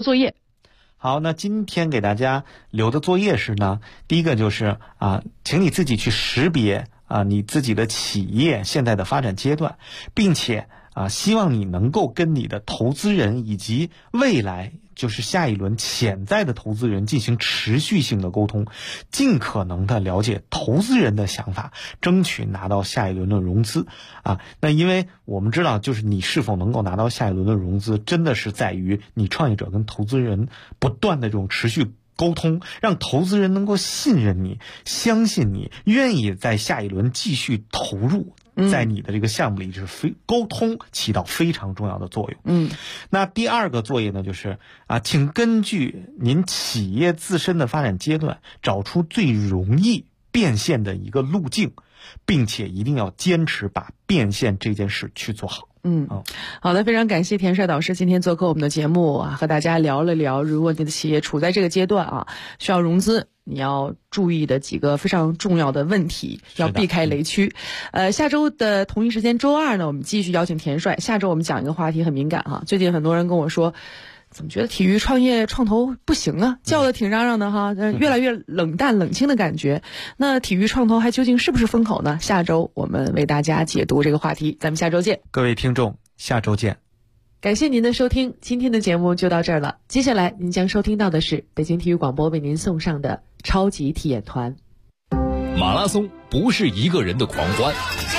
作业。 好，那今天给大家留的作业是呢，第一个就是请你自己去识别你自己的企业现在的发展阶段，并且希望你能够跟你的投资人以及未来就是下一轮潜在的投资人进行持续性的沟通，尽可能的了解投资人的想法，争取拿到下一轮的融资那因为我们知道，就是你是否能够拿到下一轮的融资，真的是在于你创业者跟投资人不断的这种持续沟通，让投资人能够信任你、相信你，愿意在下一轮继续投入在你的这个项目里，就是沟通起到非常重要的作用。那第二个作业呢，就是请根据您企业自身的发展阶段，找出最容易变现的一个路径，并且一定要坚持把变现这件事去做好。 好的，非常感谢田帅导师今天做客我们的节目和大家聊了聊，如果你的企业处在这个阶段需要融资，你要注意的几个非常重要的问题，要避开雷区。下周的同一时间周二呢，我们继续邀请田帅。下周我们讲一个话题很敏感最近很多人跟我说，怎么觉得体育创业创投不行叫的挺嚷嚷的越来越冷淡冷清的感觉。那体育创投还究竟是不是风口呢？下周我们为大家解读这个话题，咱们下周见。 各位听众，下周见。 感谢您的收听，今天的节目就到这儿了。接下来您将收听到的是北京体育广播为您送上的超级体验团。 马拉松不是一个人的狂欢，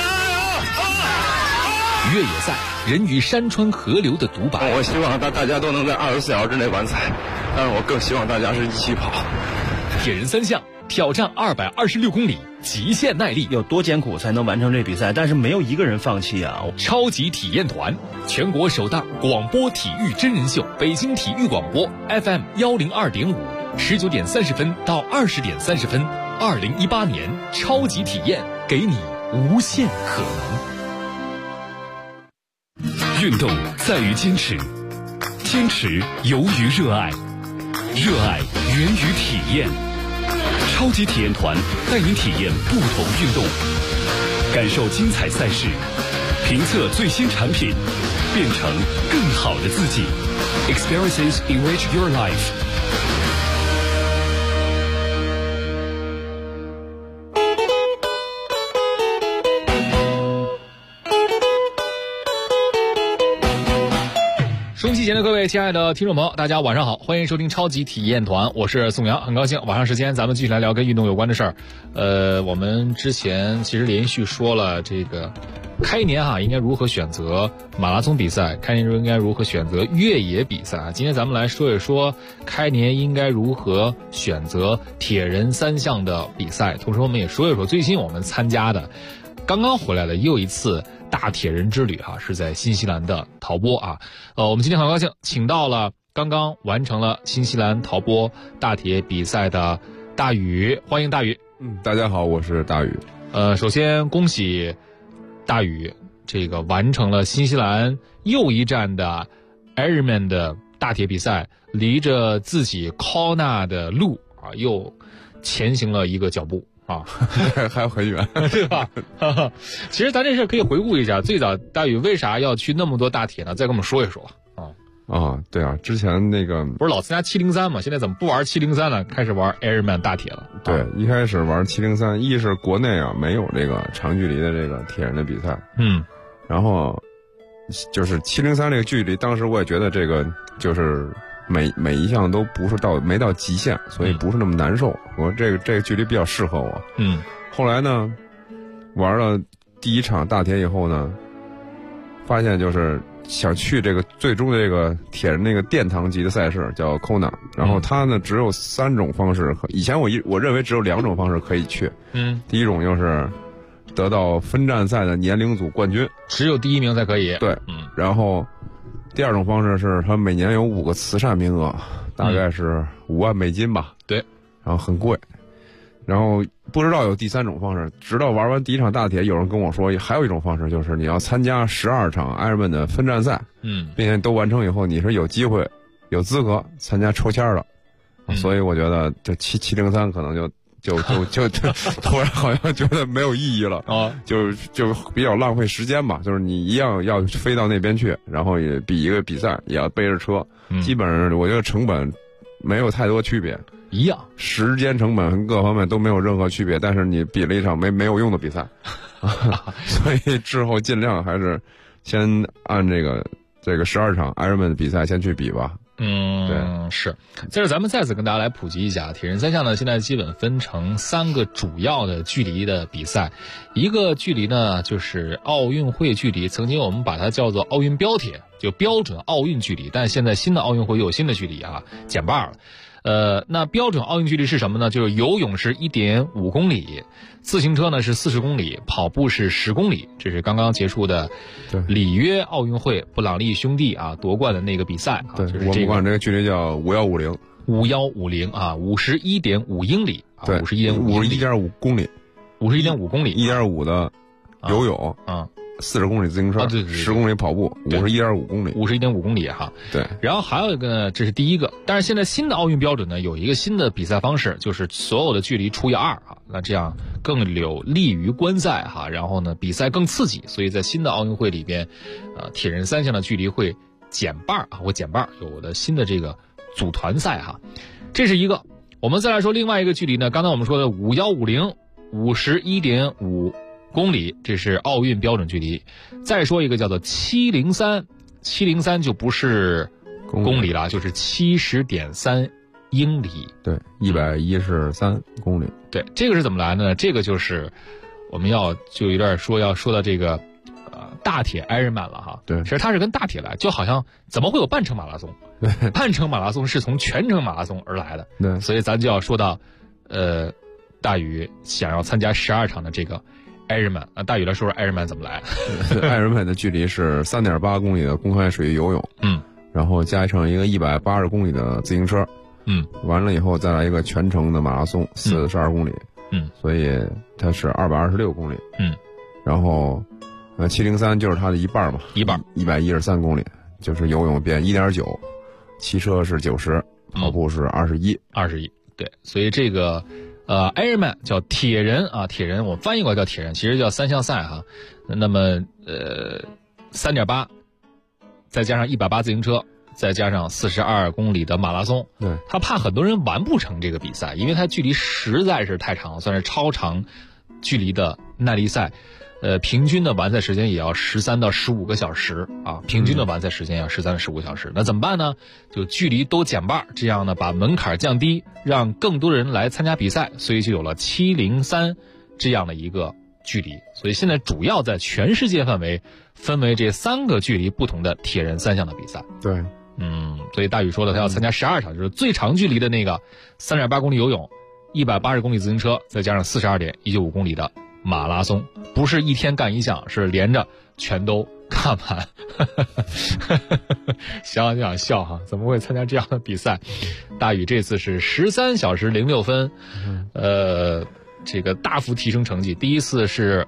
越野赛人与山川河流的独白。 我希望大家都能在24小时之内完赛，但是我更希望大家是一起跑。 铁人三项挑战226公里，极限耐力， 有多艰苦才能完成这比赛，但是没有一个人放弃超级体验团，全国首档广播体育真人秀，北京体育广播 FM 102.5，19点30分到20点30分，2018年超级体验，给你无限可能。运动在于坚持，坚持由于热爱，热爱源于体验。超级体验团带您体验不同运动，感受精彩赛事，评测最新产品，变成更好的自己。Experiences enrich your life。收音机前的各位亲爱的听众朋友，大家晚上好，欢迎收听超级体验团，我是宋阳，很高兴晚上时间咱们继续来聊跟运动有关的事儿。我们之前其实连续说了这个开年应该如何选择马拉松比赛，开年应该如何选择越野比赛今天咱们来说一说开年应该如何选择铁人三项的比赛，同时我们也说一说最近我们参加的刚刚回来的又一次大铁人之旅是在新西兰的陶波我们今天很高兴请到了刚刚完成了新西兰陶波大铁比赛的大宇，欢迎大宇。 大家好，我是大宇。 首先恭喜大宇这个完成了新西兰又一站的 Ironman 的大铁比赛，离着自己 Kona 的路又前行了一个脚步还有很远对吧其实咱这事可以回顾一下，最早大宇为啥要去那么多大铁呢？再跟我们说一说对之前那个不是老参加703吗？现在怎么不玩703了，开始玩 Ironman 大铁了？ 对一开始玩703，一是国内没有这个长距离的这个铁人的比赛然后就是703这个距离，当时我也觉得这个就是每一项都不是没到极限，所以不是那么难受。我这个距离比较适合我。后来呢，玩了第一场大铁以后呢，发现就是想去这个最终的这个铁人那个殿堂级的赛事叫 Kona， 然后它呢只有3种方式，以前我认为只有2种方式可以去。第一种就是得到分站赛的年龄组冠军， 只有第1名才可以。 对，然后第2种方式是它每年有5个慈善名额，大概是5万美金吧。 对， 然后很贵。然后不知道有第3种方式，直到玩完第1场大铁，有人跟我说还有一种方式，就是你要参加12场 Ironman 的分站赛，并且都完成以后，你是有机会有资格参加抽签的。所以我觉得这703可能就就突然好像觉得没有意义了啊，就比较浪费时间吧。就是你一样要飞到那边去，然后也比一个比赛，也要背着车，基本上我觉得成本没有太多区别， 一样， 时间成本各方面都没有任何区别。但是你比了一场没有用的比赛，所以之后尽量还是先按这个12场 Ironman 的比赛先去比吧。 对，是。在这咱们再次跟大家来普及一下，铁人三项呢现在基本分成3个主要的距离的比赛，一个距离呢就是奥运会距离，曾经我们把它叫做奥运标铁，就标准奥运距离，但现在新的奥运会又有新的距离啊，减半了。那标准奥运距离是什么呢？就是游泳是 1.5 公里，自行车呢是40公里，跑步是10公里。这是刚刚结束的里约奥运会布朗利兄弟啊夺冠的那个比赛啊。 对， 就是我们管这个距离叫 5150啊，51.5英里啊， 对，51.5公里 ，51.5公里 ，1.5的游泳啊。40公里自行车，10公里跑步，51.5公里 ，51.5公里哈。 对。 然后还有一个呢，这是第一个，但是现在新的奥运标准呢，有一个新的比赛方式，就是所有的距离除以2啊，那这样更有利于观赛哈。然后呢，比赛更刺激，所以在新的奥运会里边，铁人三项的距离会减半啊，会减半，有的新的这个组团赛哈。这是一个。我们再来说另外一个距离呢，刚才我们说的5150 51.5。公里，这是奥运标准距离。再说一个叫做703就不是公里了，就是 70.3英里。 对，113公里。 对，这个是怎么来的呢？这个就是我们要说到这个大铁 Ironman 了哈。 对， 其实它是跟大铁来，就好像怎么会有半程马拉松？半程马拉松是从全程马拉松而来的。 对， 所以咱就要说到大宇想要参加12场的这个Ironman 啊，大宇来说说 Ironman 怎么来 ？Ironman 的距离是3.8公里的公开水域游泳，然后加上一个180公里的自行车，完了以后再来一个全程的马拉松，42公里，所以它是226公里，然后703就是它的一半嘛， 一半 113公里，就是游泳变1.9，骑车是90，跑步是21， 对，所以这个。Ironman 叫铁人啊，铁人我翻译过来叫铁人，其实叫3项赛哈。那么3.8，再加上180自行车，再加上42公里的马拉松。 对， 他怕很多人完不成这个比赛，因为它距离实在是太长，算是超长距离的耐力赛。平均的完赛时间也要13到15个小时啊，平均的完赛时间要13到15个小时。那怎么办呢？就距离都减半，这样呢把门槛降低，让更多人来参加比赛，所以就有了703这样的一个距离。所以现在主要在全世界范围分为这3个距离不同的铁人3项的比赛。 对， 所以大宇说的他要参加12场，就是最长距离的那个3.8公里游泳，180公里自行车，再加上42.195公里的马拉松，不是一天干一项，是连着全都看完。想想就想笑哈，怎么会参加这样的比赛？大宇这次是13小时06分，这个大幅提升成绩。第一次是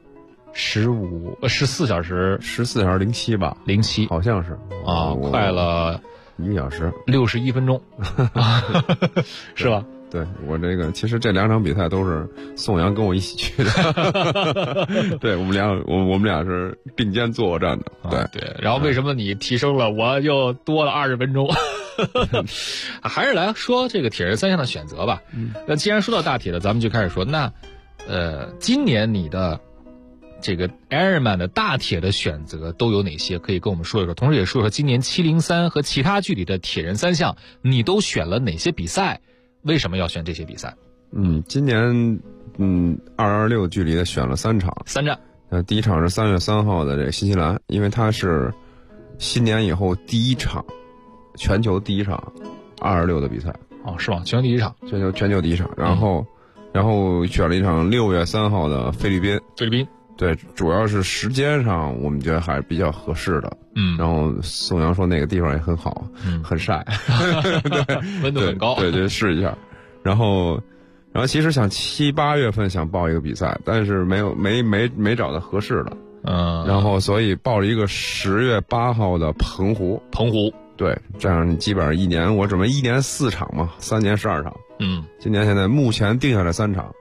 14小时 07吧 ，07 好像是啊，快了 1个小时 61分钟，是吧？ 对，我这个其实这2场比赛都是宋阳跟我一起去的，对，我们俩是并肩作战的， 对。然后为什么你提升了，我又多了20分钟？还是来说这个铁人3项的选择吧。那既然说到大铁了，咱们就开始说，那今年你的这个 Ironman 的大铁的选择都有哪些？可以跟我们说一说，同时也说说今年703和其他距离的铁人3项，你都选了哪些比赛？为什么要选这些比赛？ 今年226距离的选了3场 ，3站。 第一场是3月3号的这个新西兰，因为它是新年以后第一场，全球第一场226的比赛。 哦，是吗？全球第一场， 全球第一场。然后选了一场6月3号的菲律宾。对，主要是时间上我们觉得还是比较合适的。然后宋阳说那个地方也很好，很晒， 对，温度很高。 对，试一下。然后其实想7、8月份想报一个比赛，但是没找到合适的。然后所以报了一个10月8号的澎湖。 对， 这样基本上一年我准备1年4场嘛，3年12场。 今年现在目前定下来3场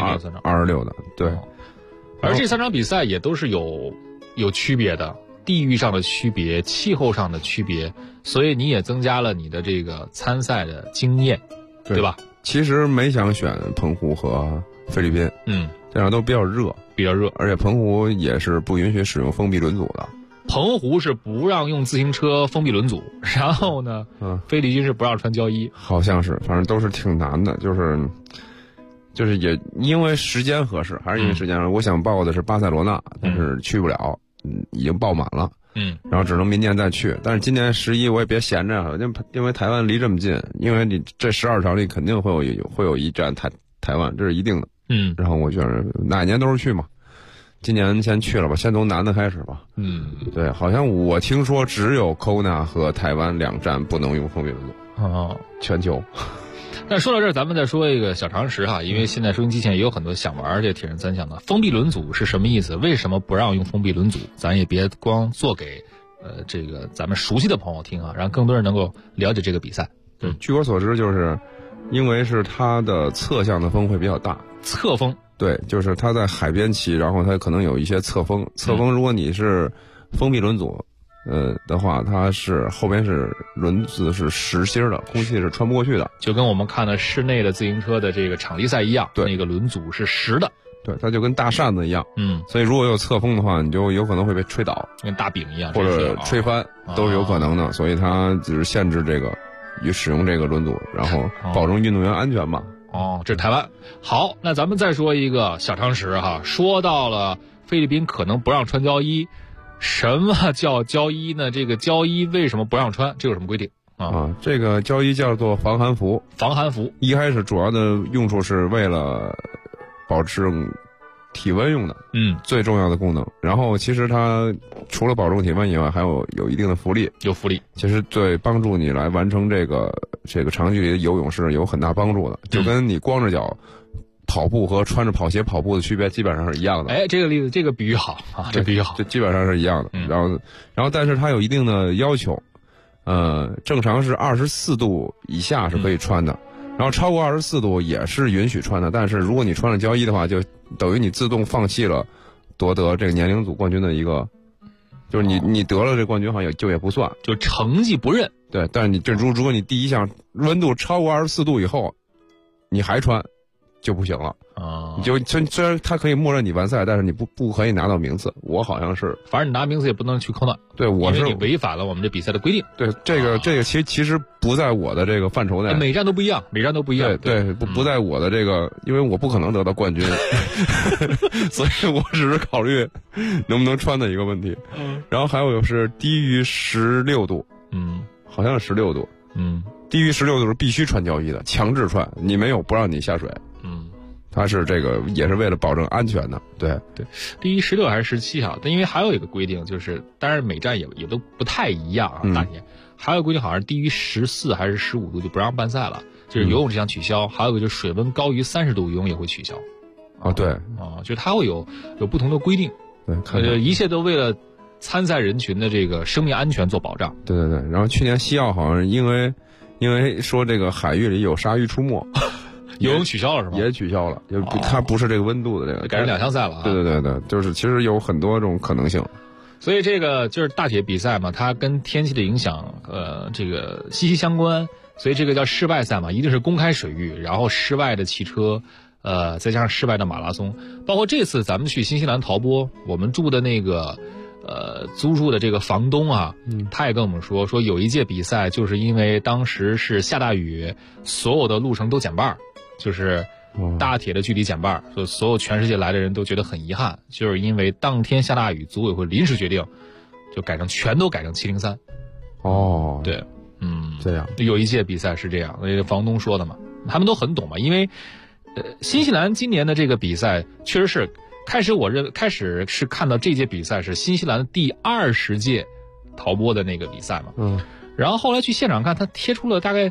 ，26的，对。 而这3场比赛也都是有区别的，地域上的区别，气候上的区别，所以你也增加了你的这个参赛的经验，对吧？ 其实没想选澎湖和菲律宾，这样都比较热，而且澎湖也是不允许使用封闭轮组的。 澎湖是不让用自行车封闭轮组，然后呢，菲律宾是不让穿胶衣， 好像是，反正都是挺难的，就是也因为时间合适，还是因为时间合适，我想报的是巴塞罗那，但是去不了，已经报满了，然后只能明年再去。但是今年11我也别闲着，因为台湾离这么近，因为你这12场里肯定会有一站台湾，这是一定的，然后我觉得哪年都是去嘛。今年先去了吧，先从男的开始吧。对，好像我听说只有 Kona 和台湾2站不能用封闭轮组，全球。 但说到这儿，咱们再说一个小常识哈，因为现在收音机前也有很多想玩这铁人3项的。封闭轮组是什么意思？为什么不让用封闭轮组？咱也别光做给这个咱们熟悉的朋友听啊，让更多人能够了解这个比赛。 对，据我所知，就是因为是它的侧向的风会比较大， 侧风。 对，就是它在海边骑，然后它可能有一些侧风。侧风，如果你是封闭轮组，的话，它是后边是轮子是实心的，空气是穿不过去的， 就跟我们看的室内的自行车的这个场地赛一样， 对， 那个轮组是实的， 对，它就跟大扇子一样，所以如果有侧风的话，你就有可能会被吹倒， 跟大饼一样， 或者吹翻，都是有可能的，所以它只是限制这个使用这个轮组，然后保证运动员安全嘛。 这是台湾。好，那咱们再说一个小常识哈，说到了菲律宾可能不让穿胶衣，什么叫胶衣呢？这个胶衣为什么不让穿？这有什么规定这个胶衣叫做防寒服。 防寒服一开始主要的用处是为了保持体温用的，最重要的功能。然后其实它除了保证体温以外，还有一定的浮力， 有浮力， 其实对帮助你来完成这个长距离的游泳是有很大帮助的，就跟你光着脚跑步和穿着跑鞋跑步的区别基本上是一样的。 这个例子，这个比喻好啊，这比喻好， 这基本上是一样的。然后但是它有一定的要求，正常是24度以下是可以穿的。然后超过24度也是允许穿的，但是如果你穿了胶衣的话，就等于你自动放弃了夺得这个年龄组冠军的一个，就是你得了这冠军好像也不算， 就成绩不认。 对，但是你如果你第一项温度超过24度以后，你还穿就不行了。你就虽然他可以默认你完赛，但是你不可以拿到名次。我好像是， 反正你拿名次也不能去Kona。 对，我是因为你违反了我们这比赛的规定。 对，这个其实不在我的这个范畴内。 每站都不一样， 对，不在我的这个，因为我不可能得到冠军，所以我只是考虑能不能穿的一个问题。然后还有是低于16度，好像是16度，低于16度是必须穿胶衣的，强制穿，你没有不让你下水。它是这个也是为了保证安全的，对， 低于16还是17啊？但因为还有一个规定，就是当然每站也都不太一样啊，大体还有规定好像是低于14还是15度就不让办赛了，就是游泳这项取消，还有一个就是水温高于30度游泳也会取消。 对就是它会有不同的规定， 对， 一切都为了参赛人群的这个生命安全做保障。 对。然后去年西奥好像因为说这个海域里有鲨鱼出没。 游泳取消了是吗？ 也取消了，它不是这个温度的这个， 改成2项赛了啊。 对，就是其实有很多种可能性。 所以这个就是大铁比赛嘛，它跟天气的影响这个息息相关，所以这个叫室外赛嘛，一定是公开水域，然后室外的汽车，再加上室外的马拉松，包括这次咱们去新西兰陶波，我们住的那个租住的这个房东啊，他也跟我们说有一届比赛就是因为当时是下大雨，所有的路程都减半，就是大铁的距离减半，所有全世界来的人都觉得很遗憾，就是因为当天下大雨，组委会临时决定就全都改成703。对， 这样有一届比赛是这样，那个房东说的嘛，他们都很懂嘛，因为新西兰今年的这个比赛确实是开始是看到这届比赛是新西兰的第20届陶波的那个比赛嘛，然后后来去现场看，他贴出了大概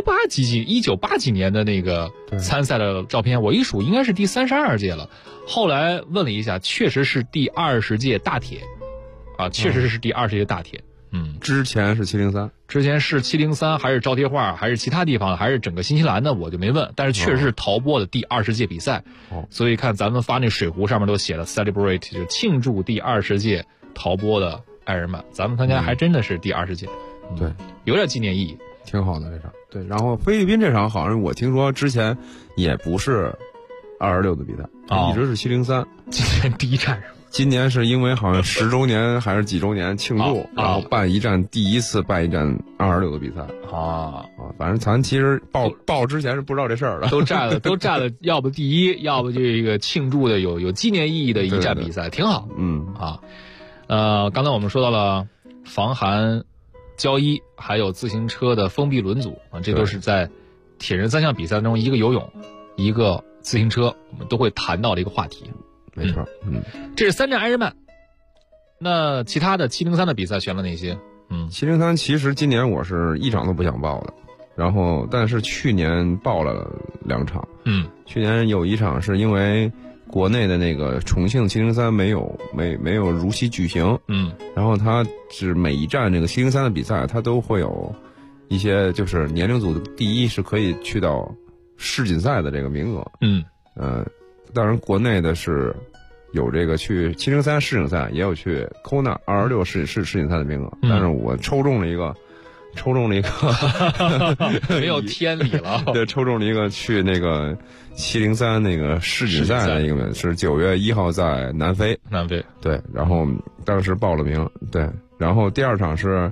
1980几年的那个参赛的照片，我一数应该是第32届了。后来问了一下，确实是第20届大铁，确实是第20届大铁。 之前是703， 之前是703还是招贴画还是其他地方还是整个新西兰的我就没问，但是确实是陶波的第20届比赛。所以看咱们发那水壶上面都写了 celebrate， 就是庆祝第20届陶波的爱尔曼，咱们参加还真的是第20届。 对， 有点纪念意义， 挺好的这场。对，然后菲律宾这场好像我听说之前也不是26的比赛，一直是703。 今年第一站是吗？ 今年是因为好像10周年还是几周年庆祝，然后第一次办一站26的比赛反正咱其实报之前是不知道这事儿的， 都占了，要不第一，要不这个庆祝的有纪念意义的一站比赛，挺好。刚才我们说到了防寒胶衣，还有自行车的封闭轮组这都是在铁人3项比赛中，一个游泳，一个自行车，我们都会谈到的一个话题。 没错， 这是3站爱尔曼。那其他的703的比赛选了哪些 ？703其实今年我是一场都不想报的，然后但是去年报了2场。去年有一场是因为国内的那个重庆703没有如期举行，然后它是每一站这个703的比赛，它都会有一些就是年龄组的第一是可以去到世锦赛的这个名额。当然国内的是有这个去703世锦赛，也有去 Kona 226世锦赛的名额，但是我抽中了一个没有天理了。 对，抽中了一个去那个703那个世锦赛的一个，是9月1号在南非。对，然后当时报了名。对，然后第2场是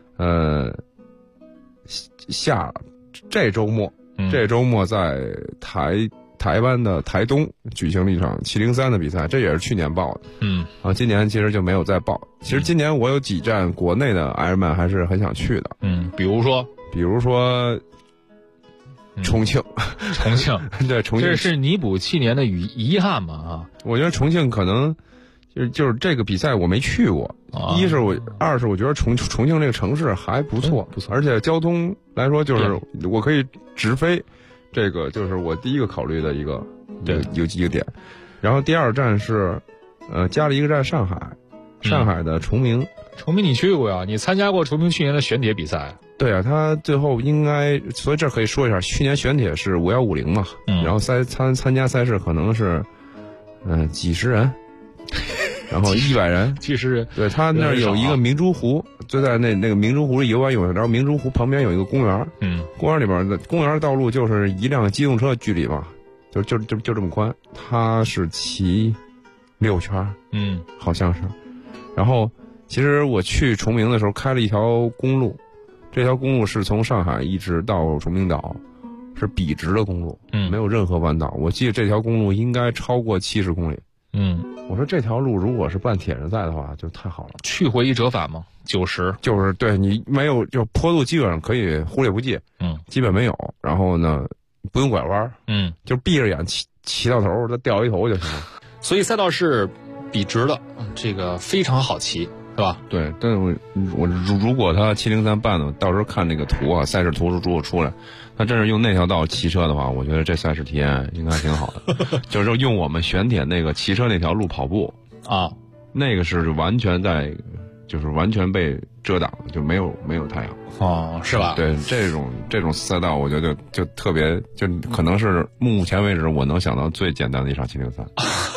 这周末在台湾的台东举行了一场703的比赛，这也是去年报的。今年其实就没有再报。其实今年我有几站国内的爱尔曼还是很想去的。 比如说重庆。对，重庆这是弥补去年的遗憾嘛？ 我觉得重庆可能就是这个比赛我没去过。二是我觉得重庆这个城市还不错，而且交通来说就是我可以直飞。这个就是我第一个考虑的一个点，然后第2站是，加了一个站上海的崇明你去过呀？你参加过崇明去年的选铁比赛？ 对啊，他最后应该，所以这可以说一下，去年选铁是5150嘛，然后参加赛事可能是，几十人。然后100人， 其实对他那儿有一个明珠湖，就在那个明珠湖里游完泳，然后明珠湖旁边有一个公园，公园里边的公园道路就是一辆机动车距离吧，就这么宽，它是骑6圈，好像是。然后其实我去崇明的时候开了一条公路，这条公路是从上海一直到崇明岛，是笔直的公路，没有任何弯道。我记得这条公路应该超过70公里。我说这条路如果是办铁人赛的话，就太好了。 去回一折返吗？90， 就是对你没有，就坡度基本上可以忽略不计，基本没有。然后呢，不用拐弯，就闭着眼骑到头，再掉一头就行了。 所以赛道是笔直的，这个非常好骑，是吧？ 对，但是我如果他703办的，到时候看那个图啊，赛事图如果出来。他真是用那条道骑车的话，我觉得这赛事体验应该挺好的。就是用我们选铁那个骑车那条路跑步那个是完全就是完全被遮挡，就没有太阳是吧？ 对，这种赛道，我觉得就特别，就可能是目前为止我能想到最简单的一场703。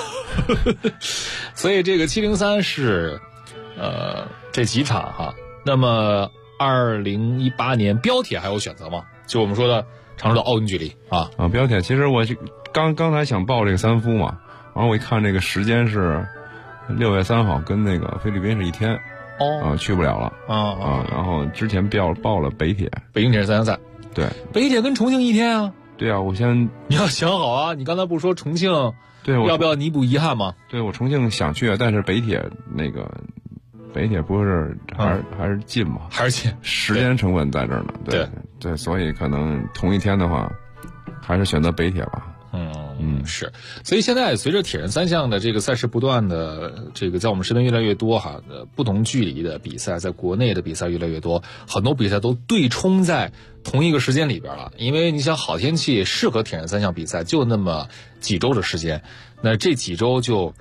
所以这个703是这几场哈。那么2018年标铁还有选择吗？就我们说的常说的奥运距离标铁，其实我刚才想报这个3夫嘛，然后我一看这个时间是6月3号，跟那个菲律宾是一天去不了了然后之前报了北京铁人3项赛，对， 北铁跟重庆一天啊。 对啊， 你要想好啊，你刚才不说重庆对要不要弥补遗憾吗？ 对，我重庆想去，但是北铁不是还是近嘛， 还是近， 时间成本在这儿呢。对，所以可能同一天的话，还是选择北铁吧。 是。所以现在随着铁人3项的这个赛事不断的这个在我们身边越来越多不同距离的比赛，在国内的比赛越来越多，很多比赛都对冲在同一个时间里边了。因为你想，好天气适合铁人3项比赛就那么几周的时间，那这几周就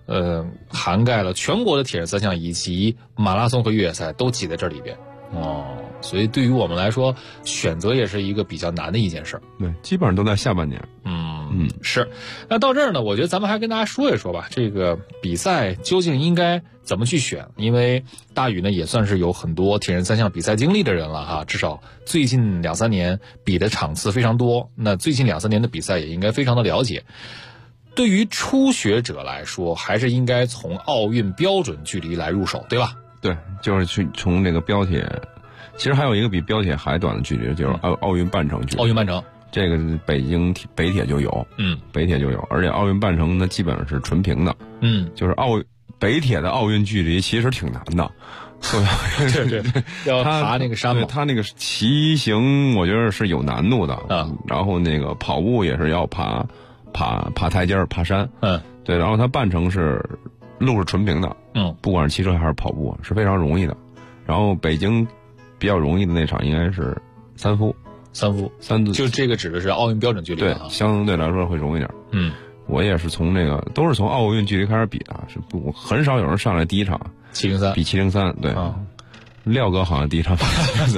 涵盖了全国的铁人三项以及马拉松和越野赛都挤在这里边。所以对于我们来说，选择也是一个比较难的一件事。 对，基本上都在下半年。 是。那到这儿呢，我觉得咱们还跟大家说一说吧，这个比赛究竟应该怎么去选？因为大宇呢也算是有很多铁人三项比赛经历的人了哈，至少最近2-3年比的场次非常多，那最近2-3年的比赛也应该非常的了解。对于初学者来说，还是应该从奥运标准距离来入手，对吧？ 对，就是去从这个标铁，其实还有一个比标铁还短的距离，就是奥运半程距离。 奥运半程， 这个北铁就有，北铁就有，而且奥运半程呢基本上是纯平的，就是北铁的奥运距离其实挺难的， 对，要爬那个山嘛， 他那个骑行我觉得是有难度的，然后那个跑步也是要爬台阶儿、爬山，对，然后它半程是路是纯平的，不管是骑车还是跑步是非常容易的。然后北京比较容易的那场应该是3伏，就这个指的是奥运标准距离，对，相对来说会容易点。我也是从都是从奥运距离开始比的，很少有人上来第一场 703 比703，对。廖哥好像第一场比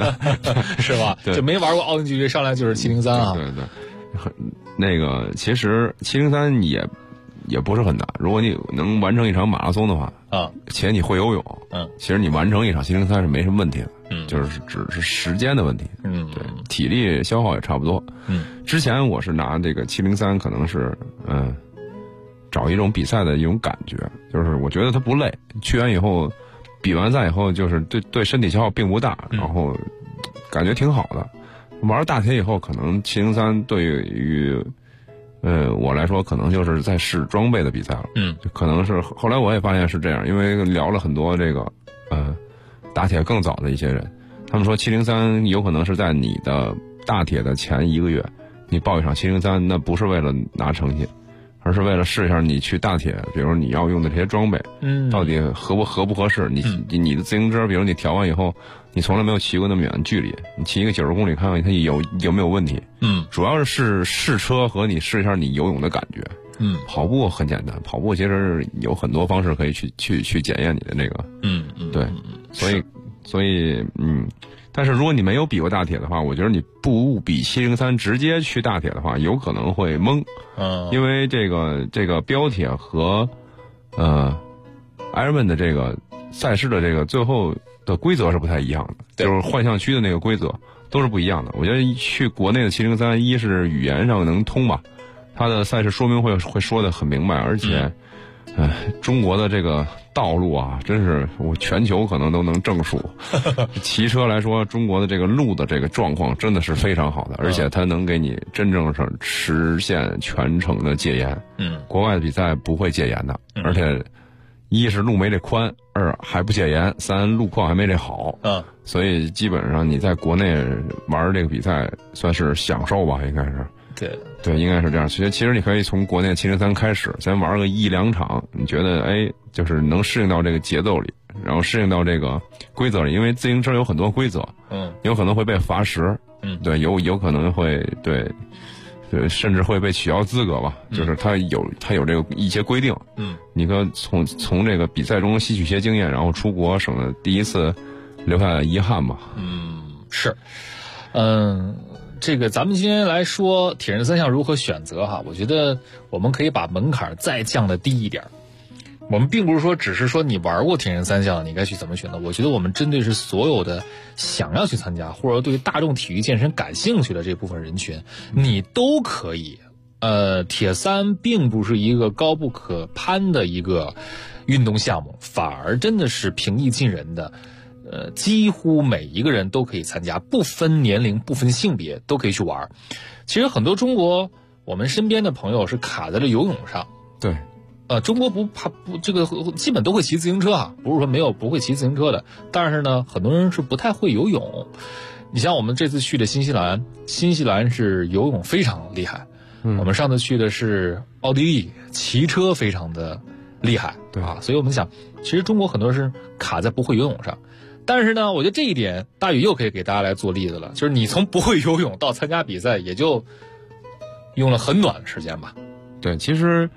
703 是吧？就没玩过奥运距离，上来就是703啊。 对，那个其实703也不是很难，如果你能完成一场马拉松的话，且你会游泳，其实你完成一场703是没什么问题的，就是只是时间的问题，对，体力消耗也差不多。之前我是拿这个703，可能是找一种比赛的一种感觉，就是我觉得它不累，去完以后，比完赛以后，就是对身体消耗并不大，然后感觉挺好的。玩大铁以后，可能703对于我来说，可能就是在试装备的比赛了。可能是后来我也发现是这样，因为聊了很多这个打铁更早的一些人，他们说703有可能是在你的大铁的前1个月，你报一场703，那不是为了拿成绩，而是为了试一下你去大铁，比如你要用的这些装备，到底合不合适？你的自行车，比如你调完以后，你从来没有骑过那么远的距离，你骑一个90公里，看看它有没有问题。主要是试车和你试一下你游泳的感觉。跑步很简单，跑步其实有很多方式可以去检验你的那个。对，所以但是如果你没有比过大铁的话，我觉得你不比703直接去大铁的话，有可能会懵。因为这个标铁和Ironman 的这个赛事的这个最后的规则是不太一样的，就是幻象区的那个规则都是不一样的。我觉得去国内的703，一是语言上能通吧，它的赛事说明会说得很明白，而且中国的这个道路啊，真是我全球可能都能正数。骑车来说，中国的这个路的这个状况真的是非常好的，而且它能给你真正是实现全程的戒严。国外的比赛不会戒严的，而且一是路没这宽，二还不戒严，三路况还没这好。所以基本上你在国内玩这个比赛算是享受吧，应该是。对，应该是这样。其实你可以从国内703开始，先玩个1-2场，你觉得就是能适应到这个节奏里，然后适应到这个规则里，因为自行车有很多规则，有可能会被罚时，对，有可能会对，甚至会被取消资格吧，就是它有这个一些规定，你可从这个比赛中吸取些经验，然后出国，省得第一次留下遗憾吧。 是，这个咱们今天来说铁人三项如何选择哈，我觉得我们可以把门槛再降得低一点。我们并不是说只是说你玩过铁人三项你该去怎么选择，我觉得我们针对是所有的想要去参加或者对大众体育健身感兴趣的这部分人群，你都可以。铁三并不是一个高不可攀的一个运动项目，反而真的是平易近人的。几乎每一个人都可以参加，不分年龄不分性别都可以去玩。其实很多我们身边的朋友是卡在了游泳上。 对， 中国这个基本都会骑自行车啊，不是说不会骑自行车的，但是呢很多人是不太会游泳。你像我们这次去的新西兰是游泳非常厉害，我们上次去的是奥地利，骑车非常的厉害， 对啊，所以我们想其实中国很多人是卡在不会游泳上。但是呢，我觉得这一点大宇又可以给大家来做例子了，就是你从不会游泳到参加比赛，也就用了很短的时间吧。 对，其实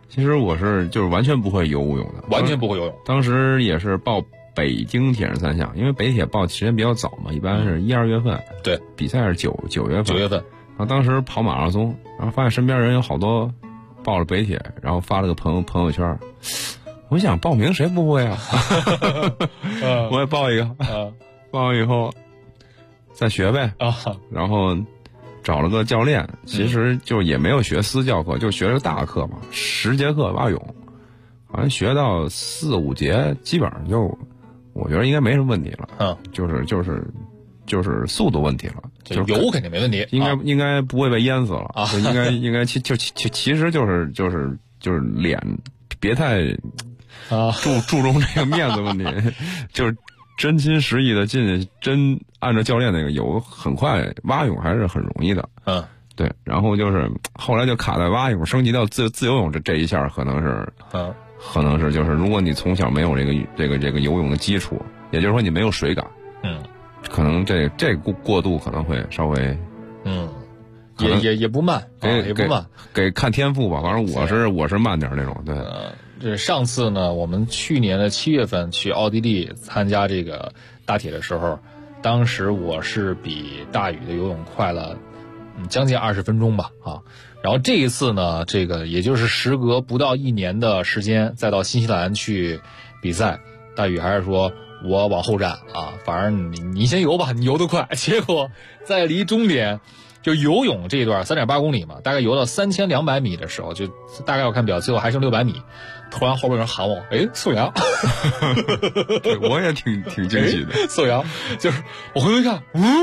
其实我是就是完全不会游泳的， 完全不会游泳。 当时也是报北京铁人三项，因为北铁报时间比较早嘛，一般是1、2月份。 对， 比赛是9月份。 9月份。 然后当时跑马拉松，然后发现身边人有好多报了北铁，然后发了个朋友圈。我想报名谁不会啊？我也报一个。报完以后再学呗。然后找了个教练，其实就也没有学私教课，就学了个大课嘛，10节课蛙泳，好像学到4、5节，基本上就我觉得应该没什么问题了。就是速度问题了， 就游肯定没问题， 应该不会被淹死了。就应该其实就是脸别太注重这个面子问题，就是真心实意的进去，真按照教练那个游，很快蛙泳还是很容易的。对，然后就是后来就卡在蛙泳升级到自由泳这一下，可能是就是如果你从小没有这个游泳的基础，也就是说你没有水感，可能这过渡可能会稍微， 也不慢，也不慢， 给看天赋吧。反正我是慢点那种。对， 这上次呢，我们去年的7月份去奥地利参加这个大铁的时候，当时我是比大宇的游泳快了将近20分钟吧然后这一次呢，这个也就是时隔不到1年的时间，再到新西兰去比赛，大宇还是说我往后站反正你先游吧，你游得快。结果在离终点就游泳这一段3.8公里嘛，大概游到3200米的时候，就大概我看表最后还剩600米，突然后边有人喊我，宋阳。 对，我也挺惊喜的。 宋阳就是我回头一看，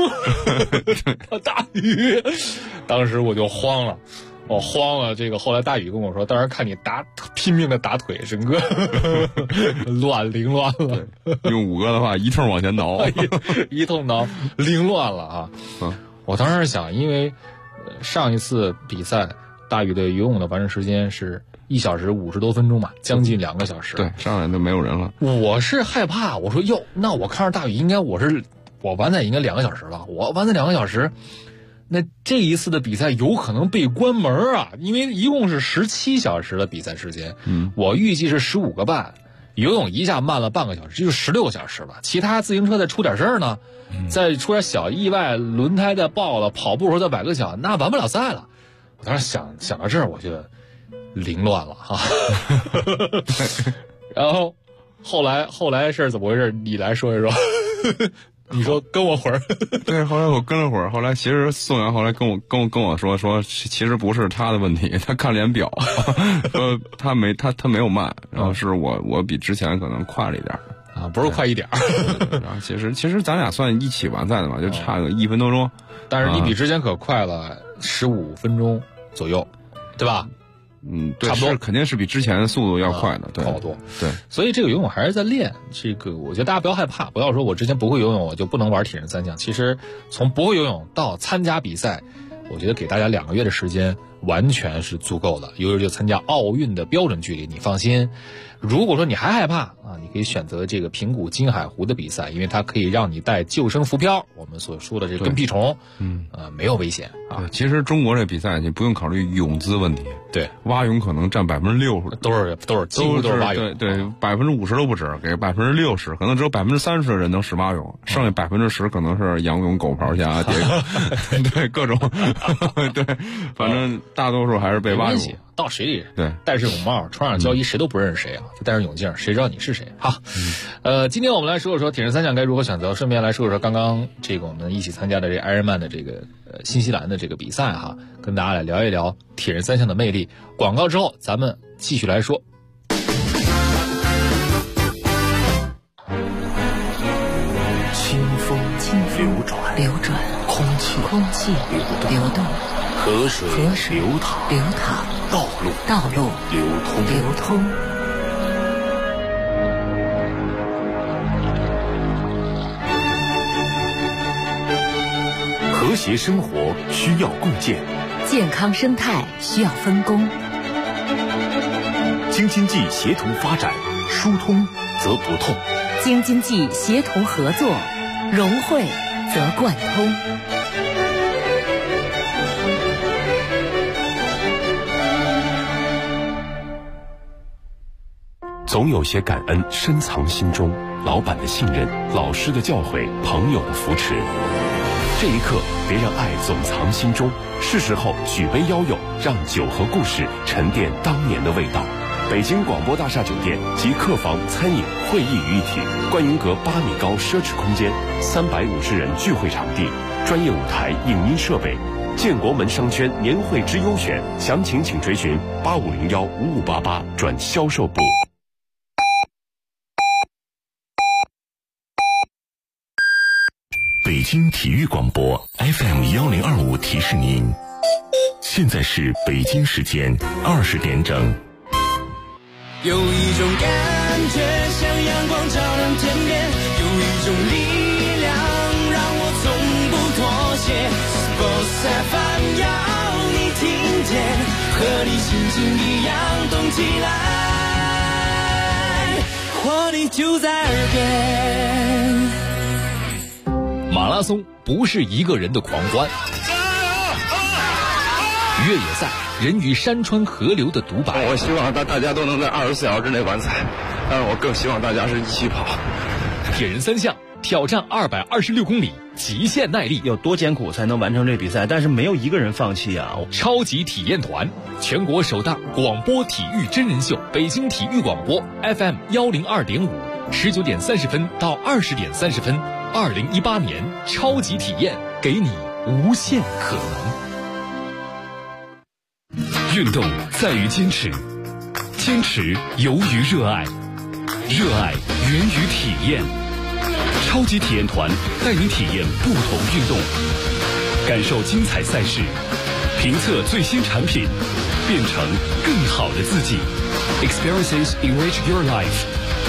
大宇，当时我就慌了。这个后来大宇跟我说，当时看你拼命的打腿，整个凌乱了。 用5哥的话，一通往前挠， 一通挠，凌乱了我当时想，因为上一次比赛大宇的游泳的完成时间是1小时50多分钟嘛，将近2个小时。 对，上来就没有人了。 我是害怕，我说那我看着大宇应该我完赛应该2个小时了，我完赛2个小时。那这一次的比赛有可能被关门因为一共是17小时的比赛时间，我预计是15个半，游泳一下慢了半个小时，就16个小时了。其他自行车再出点事儿呢，再出点小意外，轮胎再爆了，跑步时候再崴个脚，那完不了赛了。我当时想到这儿，我就凌乱了然后后来事儿怎么回事？你来说一说。你说跟我会儿。 对，后来我跟了会儿，后来其实宋阳后来跟我说，其实不是他的问题，他看脸表，他没有慢，然后是我比之前可能快了一点不是快一点。 然后其实咱俩算一起完赛的嘛，就差个1分多钟， 但是你比之前可快了15分钟左右，对吧？ 对， 差不多， 肯定是比之前的速度要快的，对， 好多。 对， 所以这个游泳还是在练。这个我觉得大家不要害怕，不要说我之前不会游泳，我就不能玩铁人三项。其实从不会游泳到参加比赛，我觉得给大家2个月的时间完全是足够的。尤其就参加奥运的标准距离，你放心。如果说你还害怕你可以选择这个平谷金海湖的比赛，因为它可以让你带救生浮漂，我们所说的这个跟屁虫，没有危险其实中国这比赛你不用考虑泳姿问题， 对， 蛙泳可能占60%， 都是几乎都是蛙泳， 对，50%都不止，给60%，可能只有30%的人能使蛙泳，剩下10%可能是仰泳、狗刨虾、对各种，对，反正大多数还是被蛙泳。 到水里， 对， 戴上泳帽，穿上胶衣，谁都不认识谁就戴上泳镜，谁知道你是谁？好，今天我们来说说铁人三项该如何选择，顺便来说说刚刚这个我们一起参加的这 Ironman 的这个新西兰的这个比赛跟大家来聊一聊铁人三项的魅力。广告之后，咱们继续来说。 清风流转，空气流动。河水流淌，道路流通。 和谐生活需要共建， 健康生态需要分工。 京津冀协同发展，疏通则不痛； 京津冀协同合作，融汇则贯通。 总有些感恩深藏心中，老板的信任，老师的教诲，朋友的扶持。这一刻，别让爱总藏心中，是时候举杯邀友，让酒和故事沉淀当年的味道。北京广播大厦酒店集客房、餐饮、会议于一体，观云阁8米高奢侈空间，350人聚会场地，专业舞台、影音设备。建国门商圈年会之优选，详情请垂询8501-5588转销售部。北京体育广播 FM1025提示您，现在是北京时间20点整。 有一种感觉像阳光照亮天边，有一种力量让我从不妥协。Sports FM 要你听见，和你心情一样动起来，活力就在耳边。 马拉松不是一个人的狂欢，越野赛人与山川河流的独白。 我希望大家都能在24小时之内完赛，但是我更希望大家是一起跑。 铁人3项挑战226公里，极限耐力， 有多艰苦才能完成这比赛？但是没有一个人放弃啊！ 超级体验团，全国首档广播体育真人秀，北京体育广播 FM102.5，19点30分到20点30分，2018年超级体验，给你无限可能。运动在于坚持，坚持由于热爱，热爱源于体验。超级体验团带你体验不同运动，感受精彩赛事，评测最新产品，变成更好的自己。Experiences enrich your life。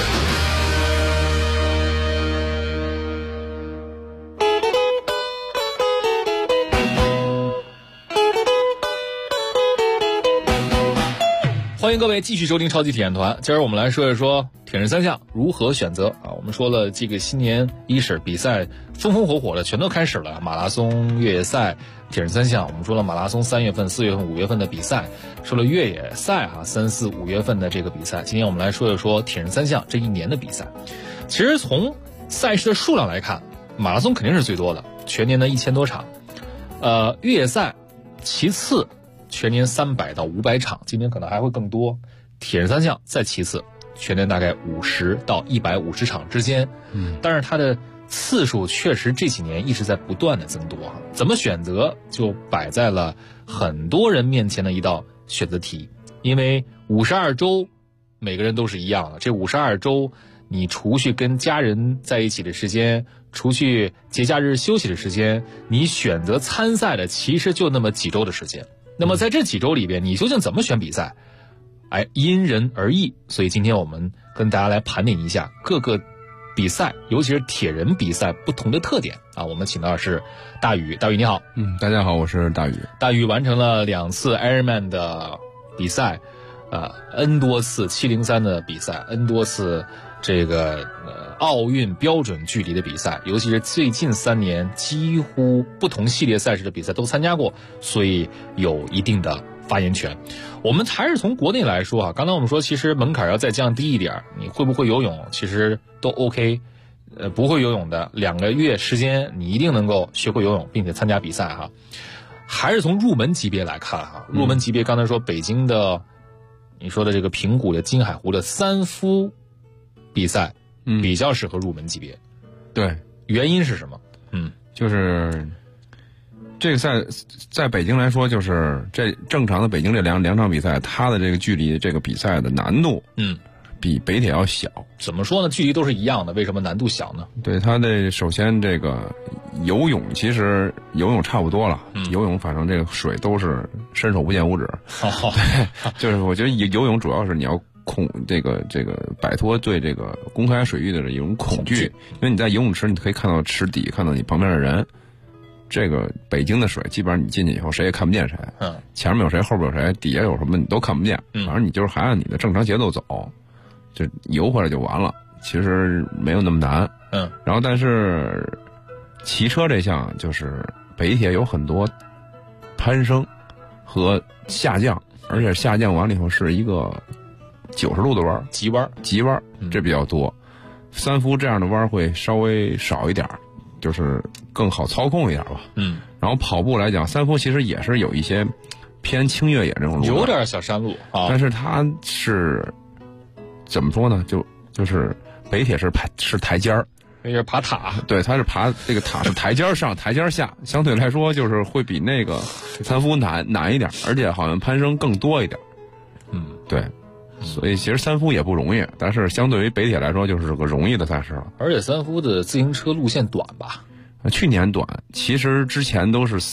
欢迎各位继续收听超级体验团。今儿我们来说一说铁人3项如何选择啊。我们说了这个新年伊始比赛风风火火的全都开始了，马拉松、越野赛、铁人3项。我们说了马拉松3月份、4月份、5月份的比赛，说了越野赛3、4、5月份的这个比赛。今天我们来说一说铁人3项这一年的比赛。其实从赛事的数量来看，马拉松肯定是最多的，全年的1000多场。越野赛其次，全年300到500场，今年可能还会更多。铁人3项再其次，全年大概50到150场之间。但是它的次数确实这几年一直在不断的增多。怎么选择就摆在了很多人面前的一道选择题。因为52周每个人都是一样的，这52周你除去跟家人在一起的时间，除去节假日休息的时间，你选择参赛的其实就那么几周的时间。那么在这几周里边，你究竟怎么选比赛？因人而异。所以今天我们跟大家来盘点一下各个比赛，尤其是铁人比赛不同的特点啊。我们请到的是大宇，大宇你好。 大家好，我是大宇。 大宇完成了2次 Ironman 的比赛，N 多次703的比赛， N 多次这个奥运标准距离的比赛，尤其是最近3年几乎不同系列赛事的比赛都参加过，所以有一定的发言权。我们还是从国内来说刚才我们说其实门槛要再降低一点，你会不会游泳其实都 OK。不会游泳的2个月时间你一定能够学会游泳并且参加比赛还是从入门级别来看入门级别刚才说北京的你说的这个平谷的金海湖的3夫比赛比较适合入门级别。 对， 原因是什么？ 就是这个赛在北京来说，就是这正常的北京这两场比赛，它的这个距离这个比赛的难度比北铁要小。 怎么说呢？距离都是一样的，为什么难度小呢？ 对，它的首先这个游泳其实游泳差不多了，游泳反正这个水都是伸手不见五指。对，就是我觉得游泳主要是你要这个摆脱对这个公开水域的一种恐惧，因为你在游泳池你可以看到池底，看到你旁边的人。这个北京的水基本上你进去以后谁也看不见谁，前面有谁后边有谁底下有什么你都看不见，反正你就是还按你的正常节奏走，就游回来就完了，其实没有那么难。然后但是骑车这项就是北铁有很多攀升和下降，而且下降完了以后是一个 90度的弯， 急弯， 这比较多。三伏这样的弯会稍微少一点，就是更好操控一点吧。然后跑步来讲，三伏其实也是有一些偏轻越野这种路， 有点小山路啊， 但是它是怎么说呢？就是北铁是台阶儿。 那是爬塔， 对，它是爬这个塔是台阶上台阶下，相对来说就是会比那个三伏难一点，而且好像攀升更多一点。对，所以其实三伏也不容易，但是相对于北铁来说就是个容易的赛事了。 而且三伏的自行车路线短吧？ 去年短，其实之前都是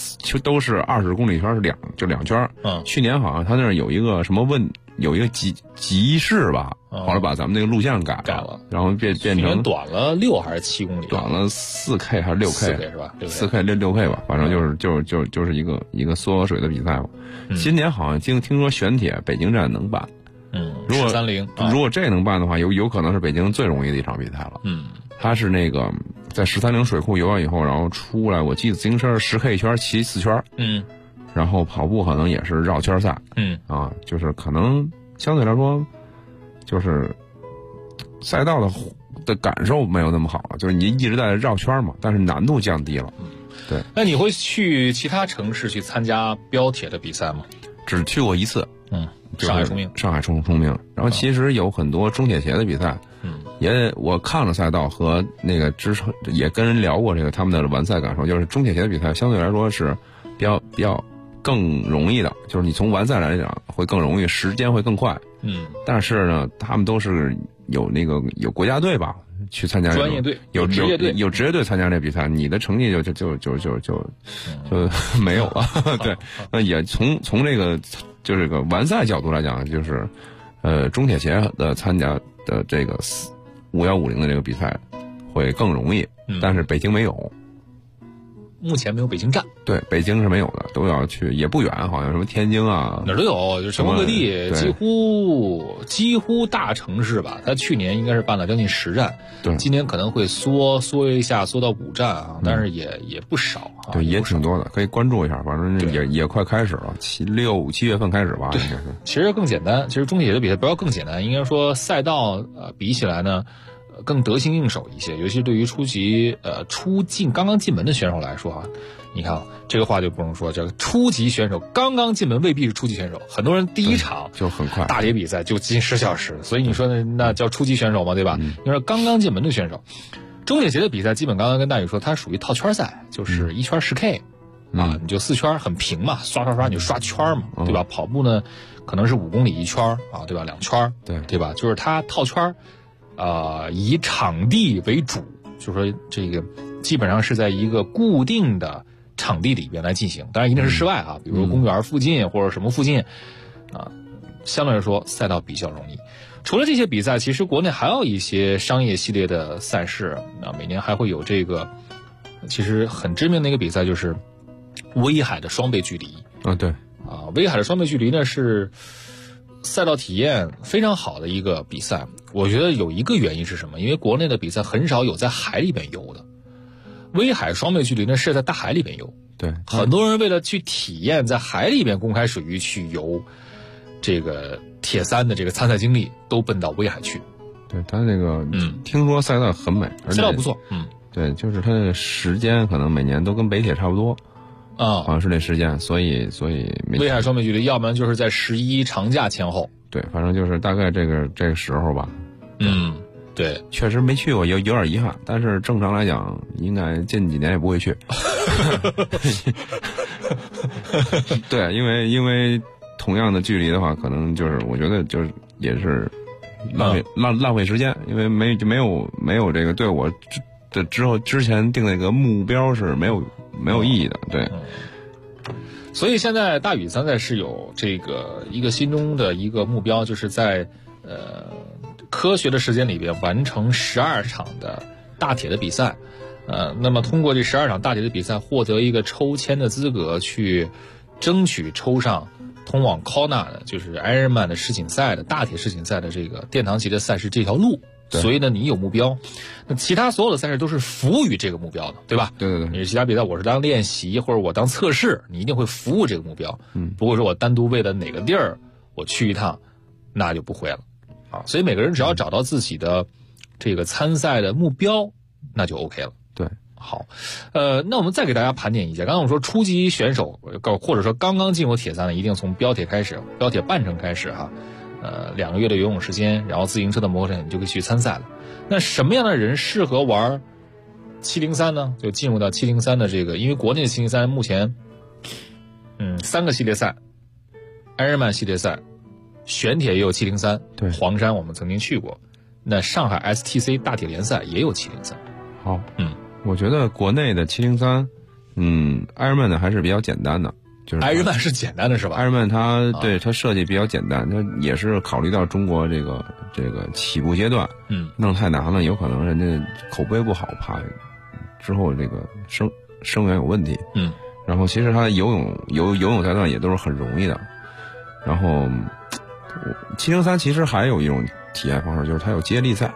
20公里圈是两圈。去年好像他那儿有一个什么有一个集市吧，后来把咱们那个路线改了，然后变成短了6还是7公里， 短了4K 还是6K 是吧 ？4K 6K 吧，反正就是一个缩水的比赛吧。今年好像听说选铁北京站能办，如果这能办的话，有可能是北京最容易的一场比赛了。它是那个在13.0水库游完以后，然后出来，我记得自行车是10K 一圈，骑4圈。然后跑步可能也是绕圈赛，就是可能相对来说，就是赛道的感受没有那么好了，就是你一直在绕圈嘛，但是难度降低了。对。 那你会去其他城市去参加标铁的比赛吗？ 只去过一次， 上海冲明。然后其实有很多中铁协的比赛，我看了赛道和那个也跟人聊过这个他们的完赛感受，就是中铁协的比赛相对来说是比较更容易的，就是你从完赛来讲会更容易，时间会更快。但是呢，他们都是有国家队吧去参加专业队， 有职业队， 有职业队参加这比赛，你的成绩就没有了。对，那也从这个就这个完赛角度来讲，就是中铁协的参加的这个5150的这个比赛会更容易，但是北京没有。 目前没有北京站， 对，北京是没有的，都要去，也不远，好像什么天津啊， 哪儿都有，就是全国各地，几乎大城市吧。他去年应该是办了将近10站， 对， 今年可能会缩一下，缩到5站啊，但是也不少啊， 对，也挺多的，可以关注一下，反正也快开始了，7月份开始吧，应该是。 其实更简单，其实中铁的比赛不要更简单，应该说赛道比起来呢。更得心应手一些，尤其是对于刚刚进门的选手来说啊，你看这个话就不用说，这个初级选手刚刚进门未必是初级选手，很多人第一场就很快， 大铁比赛就近10小时，所以你说那叫初级选手嘛，对吧？你说刚刚进门的选手，中铁协的比赛基本刚刚跟大宇说，它属于套圈赛，就是一圈10K啊，你就4圈很平嘛，刷你就刷圈嘛，对吧？跑步呢可能是5公里1圈啊，对吧？2圈，对吧？就是它套圈。以场地为主，就是说这个基本上是在一个固定的场地里边来进行，当然一定是室外啊，比如说公园附近或者什么附近，相对来说赛道比较容易。除了这些比赛，其实国内还有一些商业系列的赛事，每年还会有这个，其实很知名的一个比赛就是威海的双倍距离。 对， 威海的双倍距离呢是赛道体验非常好的一个比赛。我觉得有一个原因是什么？因为国内的比赛很少有在海里边游的，威海双倍距离呢是在大海里边游。 对， 很多人为了去体验在海里边公开水域去游这个铁三的这个参赛经历，都奔到威海去。 对，他那个听说赛道很美， 赛道不错。 对，就是它的时间可能每年都跟北铁差不多。好像是这时间，所以威海双倍距离，要不然就是在11长假前后。 对，反正就是大概这个时候吧。 对， 确实没去过，有点遗憾。但是正常来讲，应该近几年也不会去。对，因为同样的距离的话，可能就是我觉得就是也是浪费时间，因为没有这个对我的之前定那个目标是没有意义的。对。 所以现在大宇参赛是有这个一个心中的一个目标，就是在科学的时间里边完成12场的大铁的比赛。那么通过这12场大铁的比赛，获得一个抽签的资格，去争取抽上通往 Kona 的，就是 Ironman 的世锦赛的大铁世锦赛的这个殿堂级的赛事这条路。所以呢，你有目标，那其他所有的赛事都是服务于这个目标的，对吧？ 对。 你其他比赛我是当练习或者我当测试，你一定会服务这个目标。不会说我单独为了哪个地儿我去一趟，那就不会了。 啊，所以每个人只要找到自己的这个参赛的目标，那就 OK 了。 对， 好，那我们再给大家盘点一下。刚刚我们说初级选手，或者说刚刚进入铁三的，一定从标铁开始，标铁半程开始哈。2个月的游泳时间，然后自行车的磨合，你就可以去参赛了。那什么样的人适合玩703呢？就进入到703的这个，因为国内的703目前，3个系列赛，艾尔曼系列赛，选铁也有703， 对， 黄山我们曾经去过，那上海 STC 大铁联赛也有703。 好，我觉得国内的703，艾尔曼的还是比较简单的。就是艾尔曼是简单的是吧？ 艾尔曼它对它设计比较简单，它也是考虑到中国这个起步阶段，弄太难了，有可能人家口碑不好，怕之后这个生源有问题。然后其实它游泳赛段也都是很容易的。然后703其实还有一种体验方式，就是它有接力赛。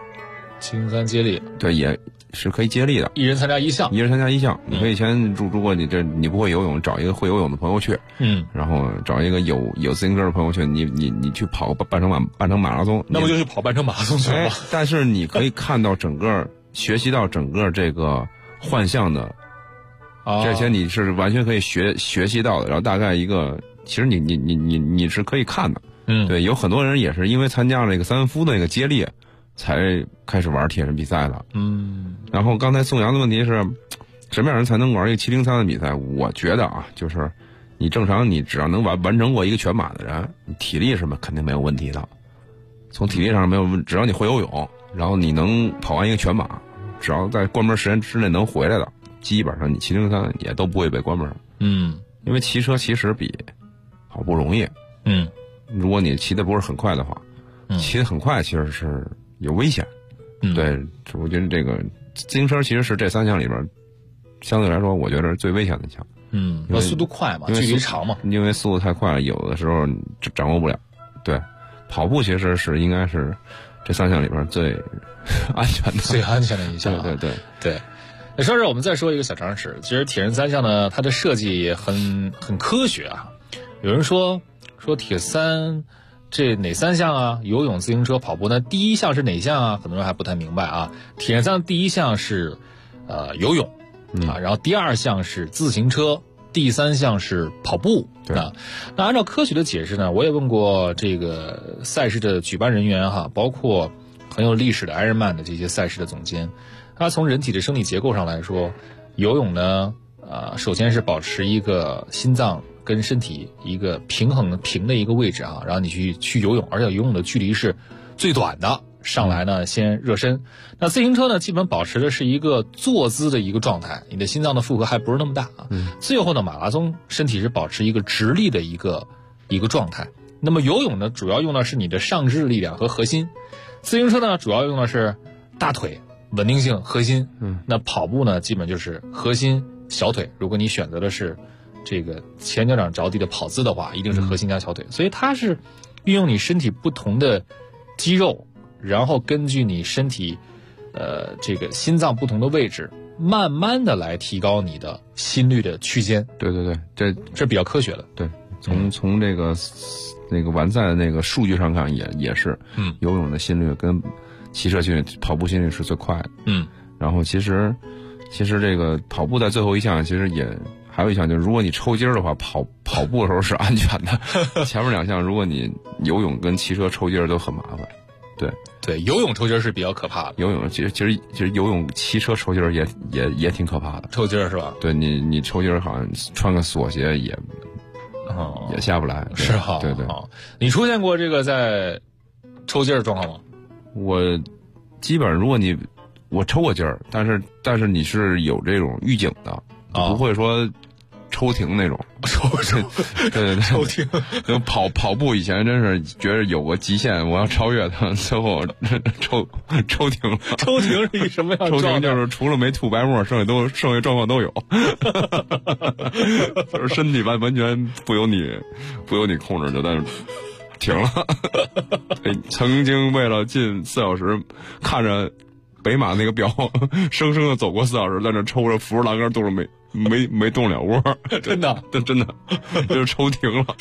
703接力， 对，也是可以接力的， 一人参加一项， 你可以先如果你不会游泳，找一个会游泳的朋友去，然后找一个有自行车的朋友去，你去跑半程马拉松， 那不就去跑半程马拉松去了吗？ 但是你可以看到学习到整个这个幻象的，这些你是完全可以学习到的，然后大概一个，其实你是可以看的，对，有很多人也是因为参加了这个3夫的那个接力，才开始玩铁人比赛的。然后刚才宋阳的问题是，什么样人才能玩一个703的比赛？我觉得啊，就是你正常，你只要能完成过一个全马的人，你体力什么肯定没有问题的。从体力上没有问，只要你会游泳，然后你能跑完一个全马，只要在关门时间之内能回来的，基本上你703也都不会被关门。因为骑车其实比跑步容易。如果你骑的不是很快的话，骑得很快其实是有危险。对，我觉得这个自行车其实是这3项里边相对来说我觉得是最危险的一项。 因为速度快嘛，距离长嘛， 因为速度太快了，有的时候掌握不了。对，跑步其实是应该是这3项里边最安全的一项。对。那说我们再说一个小常识，其实铁人3项呢，它的设计也很科学啊。有人说铁三这哪3项啊？游泳、自行车、跑步。那第1项是哪项啊？很多人还不太明白啊。铁人3第1项是游泳然后第2项是自行车，第3项是跑步。那按照科学的解释呢，我也问过这个赛事的举办人员哈，包括很有历史的艾尔曼的这些赛事的总监，他从人体的生理结构上来说，游泳呢首先是保持一个心脏跟身体一个平的一个位置啊，然后你去游泳，而且游泳的距离是最短的，上来呢先热身。那自行车呢，基本保持的是一个坐姿的一个状态，你的心脏的负荷还不是那么大啊。最后呢，马拉松身体是保持一个直立的一个状态。那么游泳呢，主要用的是你的上肢力量和核心；自行车呢，主要用的是大腿稳定性、核心。那跑步呢，基本就是核心、小腿。如果你选择的是这个前脚掌着地的跑姿的话，一定是核心加小腿。所以它是运用你身体不同的肌肉，然后根据你身体这个心脏不同的位置，慢慢的来提高你的心率的区间。 对，这是比较科学的。 对，从这个那个完赛的那个数据上看也是，游泳的心率跟骑车心率、跑步心率是最快的。然后其实这个跑步在最后1项其实也还有一项，就是如果你抽筋儿的话，跑步的时候是安全的。前面2项如果你游泳跟骑车抽筋儿都很麻烦。 对，游泳抽筋儿是比较可怕的。 游泳其实游泳、骑车抽筋儿也挺可怕的。 抽筋儿是吧？ 对，你抽筋儿好像穿个锁鞋也下不来。 是哈。对。你出现过这个在抽筋儿状况吗？我基本上如果我抽过筋儿，但是你是有这种预警的，不会说抽停那种。对， 抽停。 跑步以前真是觉得有个极限，我要超越它，最后抽停了。 抽停是一什么样的状态？ 抽停就是除了没吐白沫，剩下状况都有。就是身体完全不由你控制，就在那停了。曾经为了进4小时，看着北马那个表生生的走过4小时，在那抽着扶着栏杆动了没动了窝， 真的真的就是抽停了，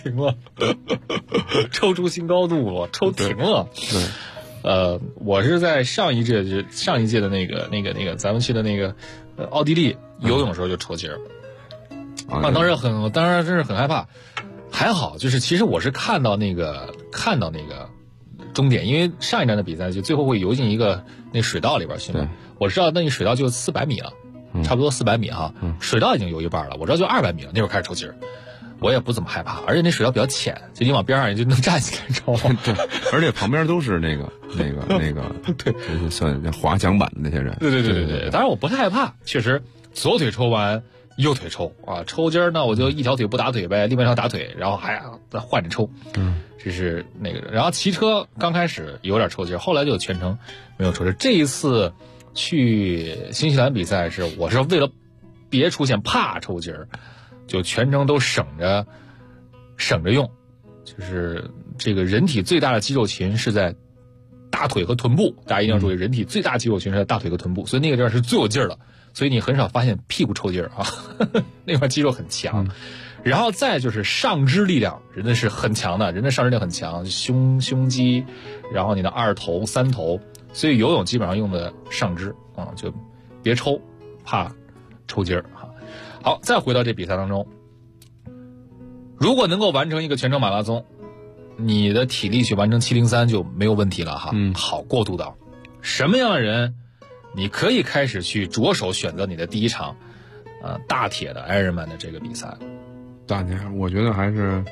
抽出新高度了，抽停了。 对， 我是在上一届的那个咱们去的那个奥地利游泳的时候就抽筋儿，当时真是很害怕。还好，就是其实我是看到那个终点，因为上一站的比赛就最后会游进一个那水道里边去嘛。我知道那水道就400米了，差不多400米哈，水道已经游一半了，我知道就200米了，那会儿开始抽筋儿。我也不怎么害怕，而且那水道比较浅，就你往边上你就能站起来抽。 对，而且旁边都是那个，对，就是算滑桨板的那些人。 对。当然我不太害怕，确实左腿抽完。右腿抽啊，抽筋儿呢，我就一条腿不打腿呗，另外一条打腿，然后还再换着抽，这是那个。然后骑车刚开始有点抽筋儿，后来就全程没有抽筋儿。这一次去新西兰比赛我是为了别出现怕抽筋儿，就全程都省着用，就是这个人体最大的肌肉群是在大腿和臀部，大家一定要注意，人体最大肌肉群是在大腿和臀部，所以那个地方是最有劲儿的。所以你很少发现屁股抽筋儿啊，那块肌肉很强，然后再就是上肢力量，人的是很强的，人的上肢力量很强，胸肌，然后你的2头、3头，所以游泳基本上用的上肢啊，就别抽，怕抽筋儿哈。好，再回到这比赛当中，如果能够完成一个全程马拉松，你的体力去完成703就没有问题了哈。好，过渡到什么样的人？你可以开始去着手选择你的第一场，大铁的 Ironman 的这个比赛。 大铁，我觉得还是，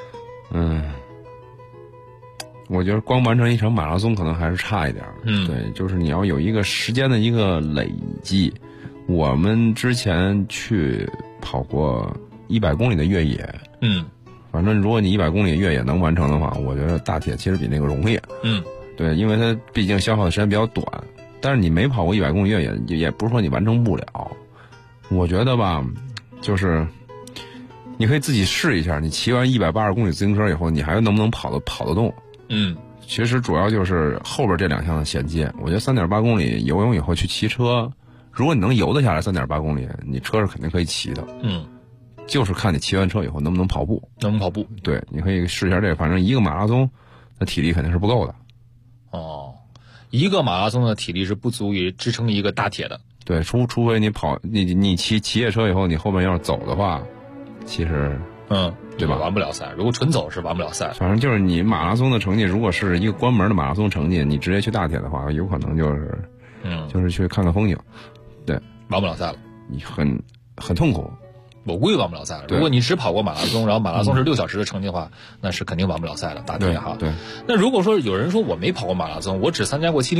我觉得光完成一场马拉松可能还是差一点。对，就是你要有一个时间的一个累积。我们之前去跑过100公里的越野，反正如果你100公里越野能完成的话，我觉得大铁其实比那个容易。对，因为它毕竟消耗的时间比较短。但是你没跑过100公里越野，也不是说你完成不了。我觉得吧，就是你可以自己试一下，你骑完180公里自行车以后，你还能不能跑得动？其实主要就是后边这2项的衔接。我觉得3.8公里游泳以后去骑车，如果你能游得下来3.8公里，你车是肯定可以骑的。就是看你骑完车以后能不能跑步。对，你可以试一下这个，反正一个马拉松的体力肯定是不够的。 一个马拉松的体力是不足以支撑一个大铁的。 对，除非你骑越车以后，你后面要是走的话，其实对吧？ 完不了赛。如果纯走是完不了赛。 反正就是你马拉松的成绩，如果是一个关门的马拉松成绩，你直接去大铁的话，有可能就是去看看风景。对， 完不了赛了， 你很痛苦。 我估计完不了赛了。如果你只跑过马拉松，然后马拉松是6小时的成绩的话，那是肯定完不了赛了，大铁哈。 对。 那如果说有人说我没跑过马拉松，我只参加过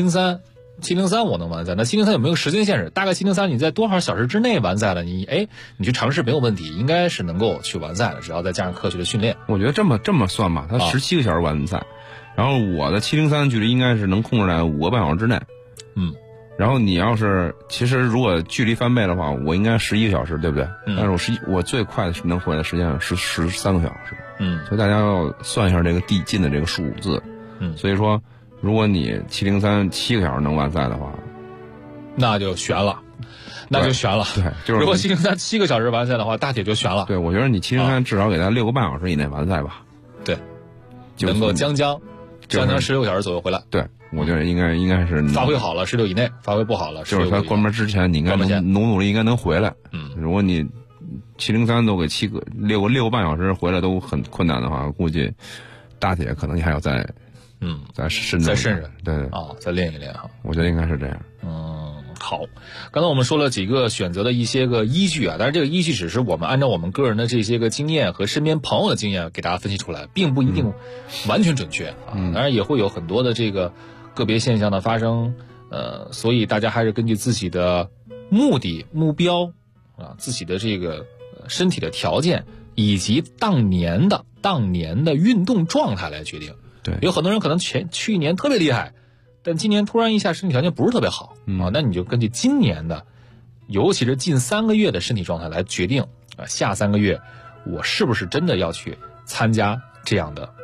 703我能完赛，那703有没有时间限制？大概703你在多少小时之内完赛了？你去尝试没有问题，应该是能够去完赛的，只要再加上科学的训练。 我觉得这么算吧，它17个小时完赛，然后我的703距离应该是能控制在5个半小时之内。然后你要是其实如果距离翻倍的话，我应该11个小时，对不对？但是我最快的能回来时间是13个小时。所以大家要算一下这个递进的这个数字。所以说，如果你703 7个小时能完赛的话， 那就悬了。对，就是如果703 7个小时完赛的话，大铁就悬了。 对，我觉得你703至少给他6个半小时以内完赛吧。 对，能够将16个小时左右回来。 对。我觉得应该是发挥好了16以内，发挥不好了就是他关门之前你应该努力应该能回来。如果你703都给6个半小时回来都很困难的话，估计大铁可能你还要再慎着。对再练一练哈。 我觉得应该是这样。 好，刚才我们说了几个选择的一些个依据啊，但是这个依据只是我们按照我们个人的这些个经验和身边朋友的经验给大家分析出来，并不一定完全准确啊。当然也会有很多的这个个别现象的发生，所以大家还是根据自己的目的、目标啊，自己的这个身体的条件以及当年的运动状态来决定。 对， 有很多人可能去年特别厉害，但今年突然一下身体条件不是特别好啊，那你就根据今年的，尤其是近3个月的身体状态来决定啊，下3个月我是不是真的要去参加这样的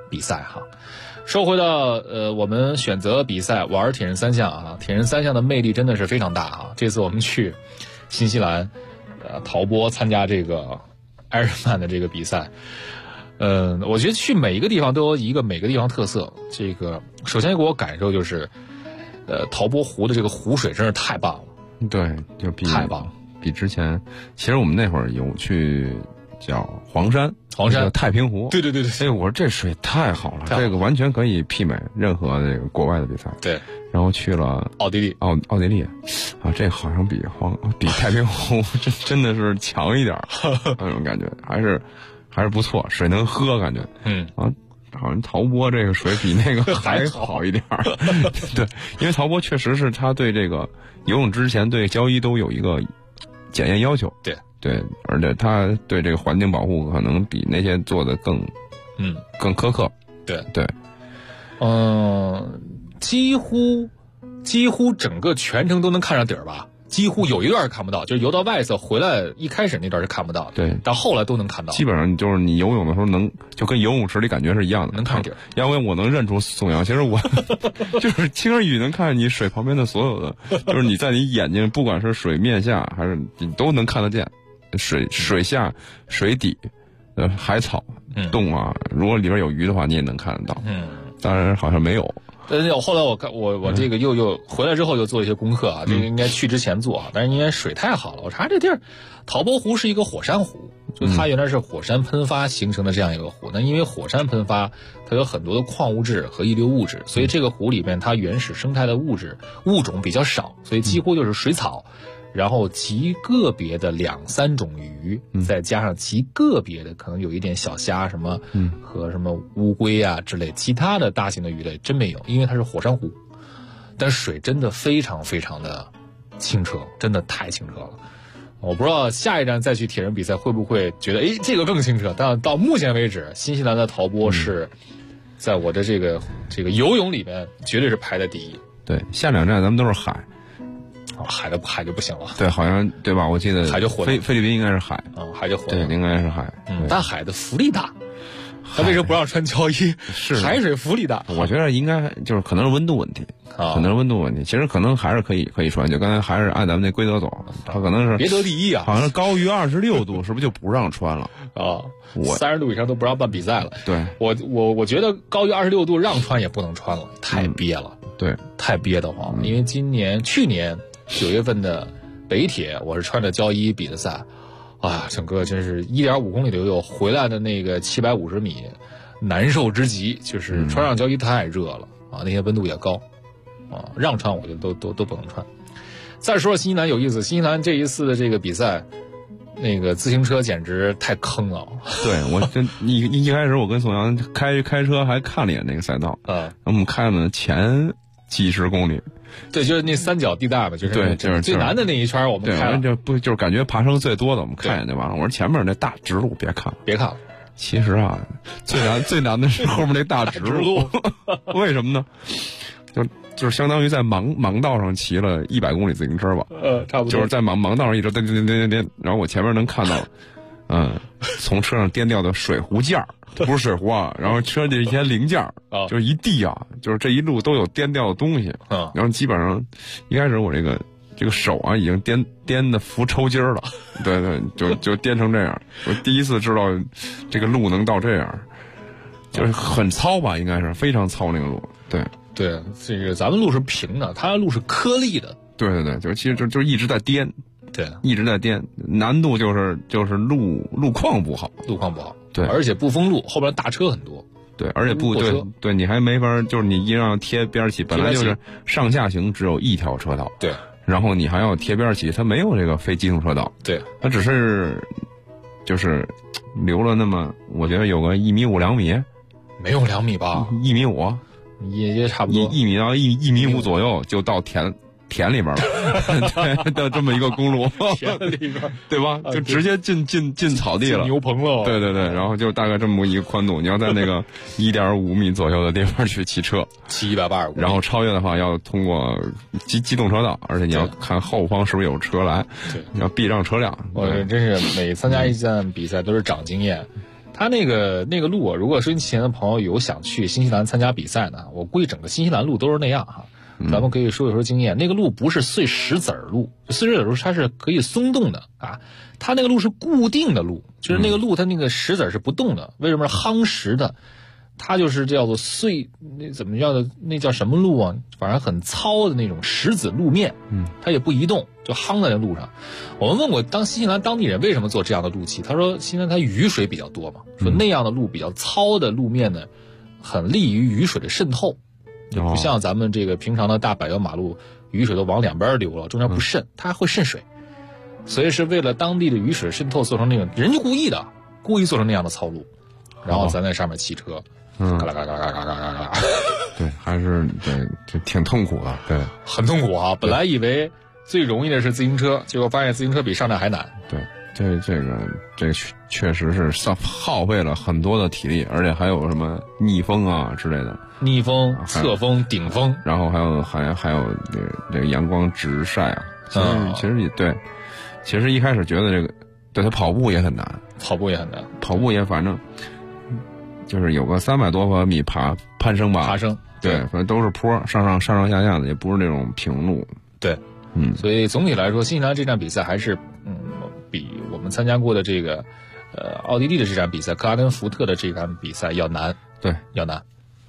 比赛哈。说回到我们选择比赛玩铁人三项啊，铁人三项的魅力真的是非常大啊。这次我们去新西兰陶波参加这个艾尔曼的这个比赛，我觉得去每一个地方都有一个每个地方特色。这个首先给我感受就是陶波湖的这个湖水真是太棒了。 对，就太棒了， 比之前其实我们那会儿有去叫黄山太平湖， 对， 哎，我说这水太好了，这个完全可以媲美任何这个国外的比赛。 对， 然后去了奥地利， 奥地利啊，这好像比太平湖真的是强一点那种感觉，还是不错，水能喝感觉。好像陶波这个水比那个还好一点对，因为陶波确实是他对这个游泳之前对胶衣都有一个检验要求。对，而且他对这个环境保护可能比那些做的更苛刻。对， 几乎整个全程都能看上底儿吧。几乎有一段是看不到，就是游到外侧回来一开始那段是看不到的， 对， 但后来都能看到。 基本上就是你游泳的时候就跟游泳池里感觉是一样的， 能看底儿。 要不然我能认出宋阳，其实我就是轻而易举能看见你水旁边的所有的，就是你在你眼睛不管是水面下还是你都能看得见，水下、水底、海草、洞啊，如果里边有鱼的话你也能看得到。当然好像没有。 后来我这个又回来之后又做一些功课啊，这个应该去之前做啊，但是因为水太好了，我查这地儿，陶波湖是一个火山湖，就它原来是火山喷发形成的这样一个湖。那因为火山喷发，它有很多的矿物质和易流物质，所以这个湖里面它原始生态的物种比较少，所以几乎就是水草。然后极个别的2-3种鱼，再加上极个别的可能有一点小虾什么，和什么乌龟啊之类，其他的大型的鱼类真没有，因为它是火山湖，但水真的非常非常的清澈，真的太清澈了。我不知道下一站再去铁人比赛会不会觉得这个更清澈，但到目前为止，新西兰的陶波是在我的这个游泳里面绝对是排在第一。 对，下2站咱们都是海。 海就不行了， 对，好像对吧？我记得海就火了， 菲律宾应该是海， 海就火了， 对，应该是海。 但海的浮力大，他为什么不让穿胶衣？ 是海水浮力大， 我觉得应该就是可能是温度问题，可能是温度问题。其实可能还是可以穿，就刚才还是按咱们那规则走，他可能是别得第一啊， 好像是高于26度，是不是就不让穿了啊？30度以上都不让办比赛了。 对， 我觉得高于26度让穿也不能穿了，太憋了， 对， 太憋得慌。因为去年9月份的北铁，我是穿着胶衣比的赛，整个真是1.5公里的游泳，回来的那个750米，难受之极，就是穿上胶衣太热了那些温度也高让穿我就都不能穿。再说新西兰有意思，新西兰这一次的这个比赛，那个自行车简直太坑了。 对，我一开始我跟宋阳开车还看了一眼那个赛道我们开了前几十公里。 对，就是那3角地带嘛，就是最难的那一圈，我们开了。 就是感觉爬升最多的，我们看见就完了。我说前面那大直路别看了。其实最难的是后面那大直路。为什么呢？就是相当于在盲道上骑了100公里自行车吧。 差不多。 就是在盲道上一直颠，然后我前面能看到，从车上颠掉的水壶件儿。不是水壶然后车里一些零件就是一地就是这一路都有颠掉的东西然后基本上一开始我这个手已经颠的浮抽筋了，对，就颠成这样。我第一次知道这个路能到这样，就是很糙吧，应该是非常糙那个路。对， 这个咱们路是平的，它的路是颗粒的。 对，就其实就一直在颠。 对， 一直在颠，难度就是路况不好，对， 而且不封路，后边大车很多， 对，而且对，你还没法，就是你一定要贴边起，本来就是上下行只有一条车道， 对， 然后你还要贴边起，它没有这个非机动车道， 对， 它只是就是留了那么，我觉得有个1.5米2米， 没有2米吧 ，1.5米， 也差不多 1米到1.5米左右就到田里边了，对，到这么一个公路， 田里边， 对吧？就直接进草地了， 牛棚了。 对，然后就大概这么一个宽度，你要在那个1.5米左右的地方去骑车， 骑185， 然后超越的话要通过机动车道，而且你要看后方是不是有车来，要避让车辆。 我真是每参加一站比赛都是长经验。 他那个路啊，如果收音机前的朋友有想去新西兰参加比赛呢，我估计整个新西兰路都是那样哈。咱们可以说一说经验。那个路不是碎石子路，碎石子路它是可以松动的啊，它那个路是固定的路，就是那个路它那个石子是不动的。为什么是夯实的？它就是叫做碎，那怎么叫的？那叫什么路啊？反正很糙的那种石子路面，它也不移动，就夯在那路上。我们问过新西兰当地人为什么做这样的路基，他说新西兰它雨水比较多嘛，说那样的路比较糙的路面呢，很利于雨水的渗透。就不像咱们这个平常的大柏油马路，雨水都往两边流了，中间不渗，它还会渗水，所以是为了当地的雨水渗透做成那种，人就故意做成那样的糙路，然后咱在上面骑车，嘎啦嘎啦嘎啦嘎啦嘎啦， 对，还是对，就挺痛苦的，对， 很痛苦啊！本来以为最容易的是自行车，结果发现自行车比上来还难。 对，这个确实是耗费了很多的体力，而且还有什么逆风啊之类的。 逆风、侧风、顶风， 然后还有这个阳光直晒啊。其实也对，其实一开始觉得这个对他跑步也很难，跑步也反正就是有个300多米攀升吧，对，反正都是坡，上下的，也不是那种平路。 对，所以总体来说，新西兰这场比赛还是比我们参加过的这个奥地利的这场比赛，克拉根福特的这场比赛要难， 对， 要难。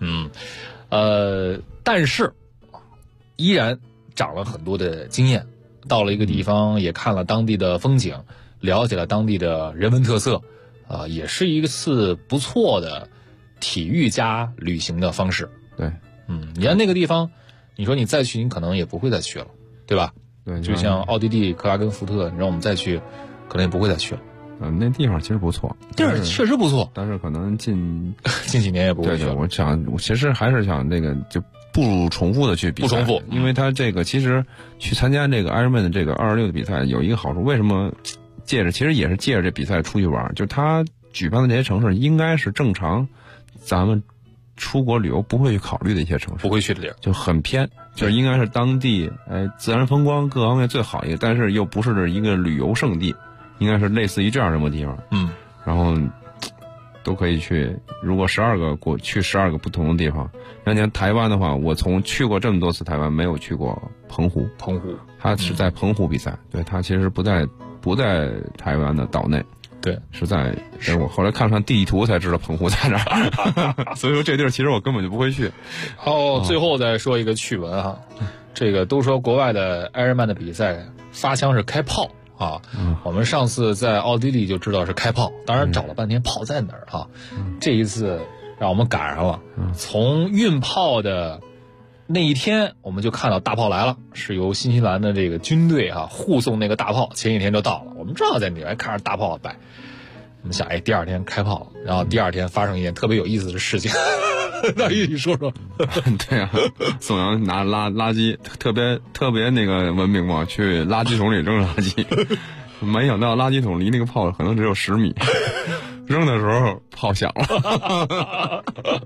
但是依然长了很多的经验，到了一个地方也看了当地的风景，了解了当地的人文特色，也是一次不错的体育加旅行的方式。 对， 你看那个地方，你说你再去，你可能也不会再去了，对吧？ 对， 就像奥地利克拉根福特，你让我们再去，可能也不会再去了。 那地方其实不错， 地儿确实不错， 但是可能近几年也不会去了。 对，我其实还是想那个就不重复的去比赛， 不重复， 因为他这个其实去参加这个 Ironman 的这个26的比赛有一个好处，为什么其实也是借着这比赛出去玩，就他举办的这些城市应该是正常咱们出国旅游不会去考虑的一些城市， 不会去的地儿， 就很偏，就是应该是当地自然风光各方面最好一个，但是又不是一个旅游胜地。应该是类似于这样这么地方，然后都可以去。如果去12个不同的地方，那像台湾的话，我去过这么多次台湾，没有去过澎湖。他是在澎湖比赛，对，他其实不在台湾的岛内， 对， 是在。我后来看地图才知道澎湖在哪儿，所以说这地儿其实我根本就不会去。 最后再说一个趣闻哈，这个都说国外的艾尔曼的比赛发枪是开炮。我们上次在奥地利就知道是开炮，当然找了半天炮在哪儿啊？这一次让我们赶上了，从运炮的那一天我们就看到大炮来了，是由新西兰的这个军队护送那个大炮，前一天就到了，我们正好在那边看着大炮摆，我们想第二天开炮，然后第二天发生一件特别有意思的事情。大爷，你说说。 对啊，宋阳拿垃圾特别那个文明嘛，去垃圾桶里扔垃圾，没想到垃圾桶离那个炮可能只有10米，扔的时候炮响了。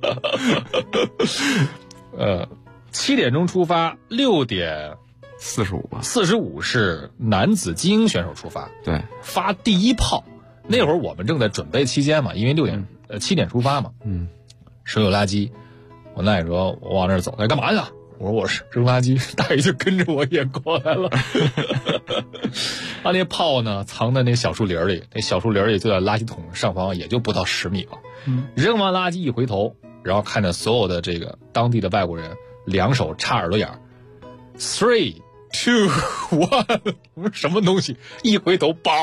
7点钟出发，6点45是男子精英选手出发， 对，发第一炮。那会儿我们正在准备期间嘛，因为7点出发嘛，手有垃圾，我大爷说我往那儿走，干嘛去？我说我是扔垃圾，大爷就跟着我也过来了。他那炮呢藏在那小树林里，那小树林也就在垃圾桶上方，也就不到10米了。扔完垃圾一回头，然后看着所有的这个当地的外国人两手插耳朵眼，3, 2, 1， 我说什么东西？一回头，嘣！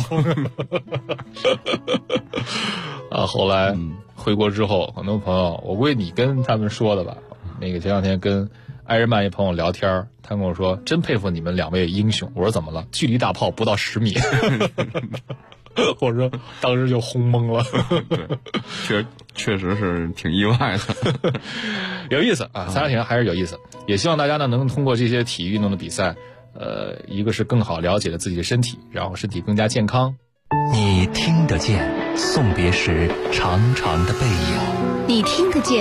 后来回国之后，很多朋友，我估计你跟他们说的吧。那个前两天跟艾日曼一朋友聊天，他跟我说，真佩服你们2位英雄。我说怎么了？距离大炮不到10米。我说当时就轰懵了。 对，确实是挺意外的。 有意思啊，参加体验还是有意思。也希望大家呢能通过这些体育运动的比赛，一个是更好了解了自己的身体，然后身体更加健康。 你听得见送别时长长的背影， 你听得见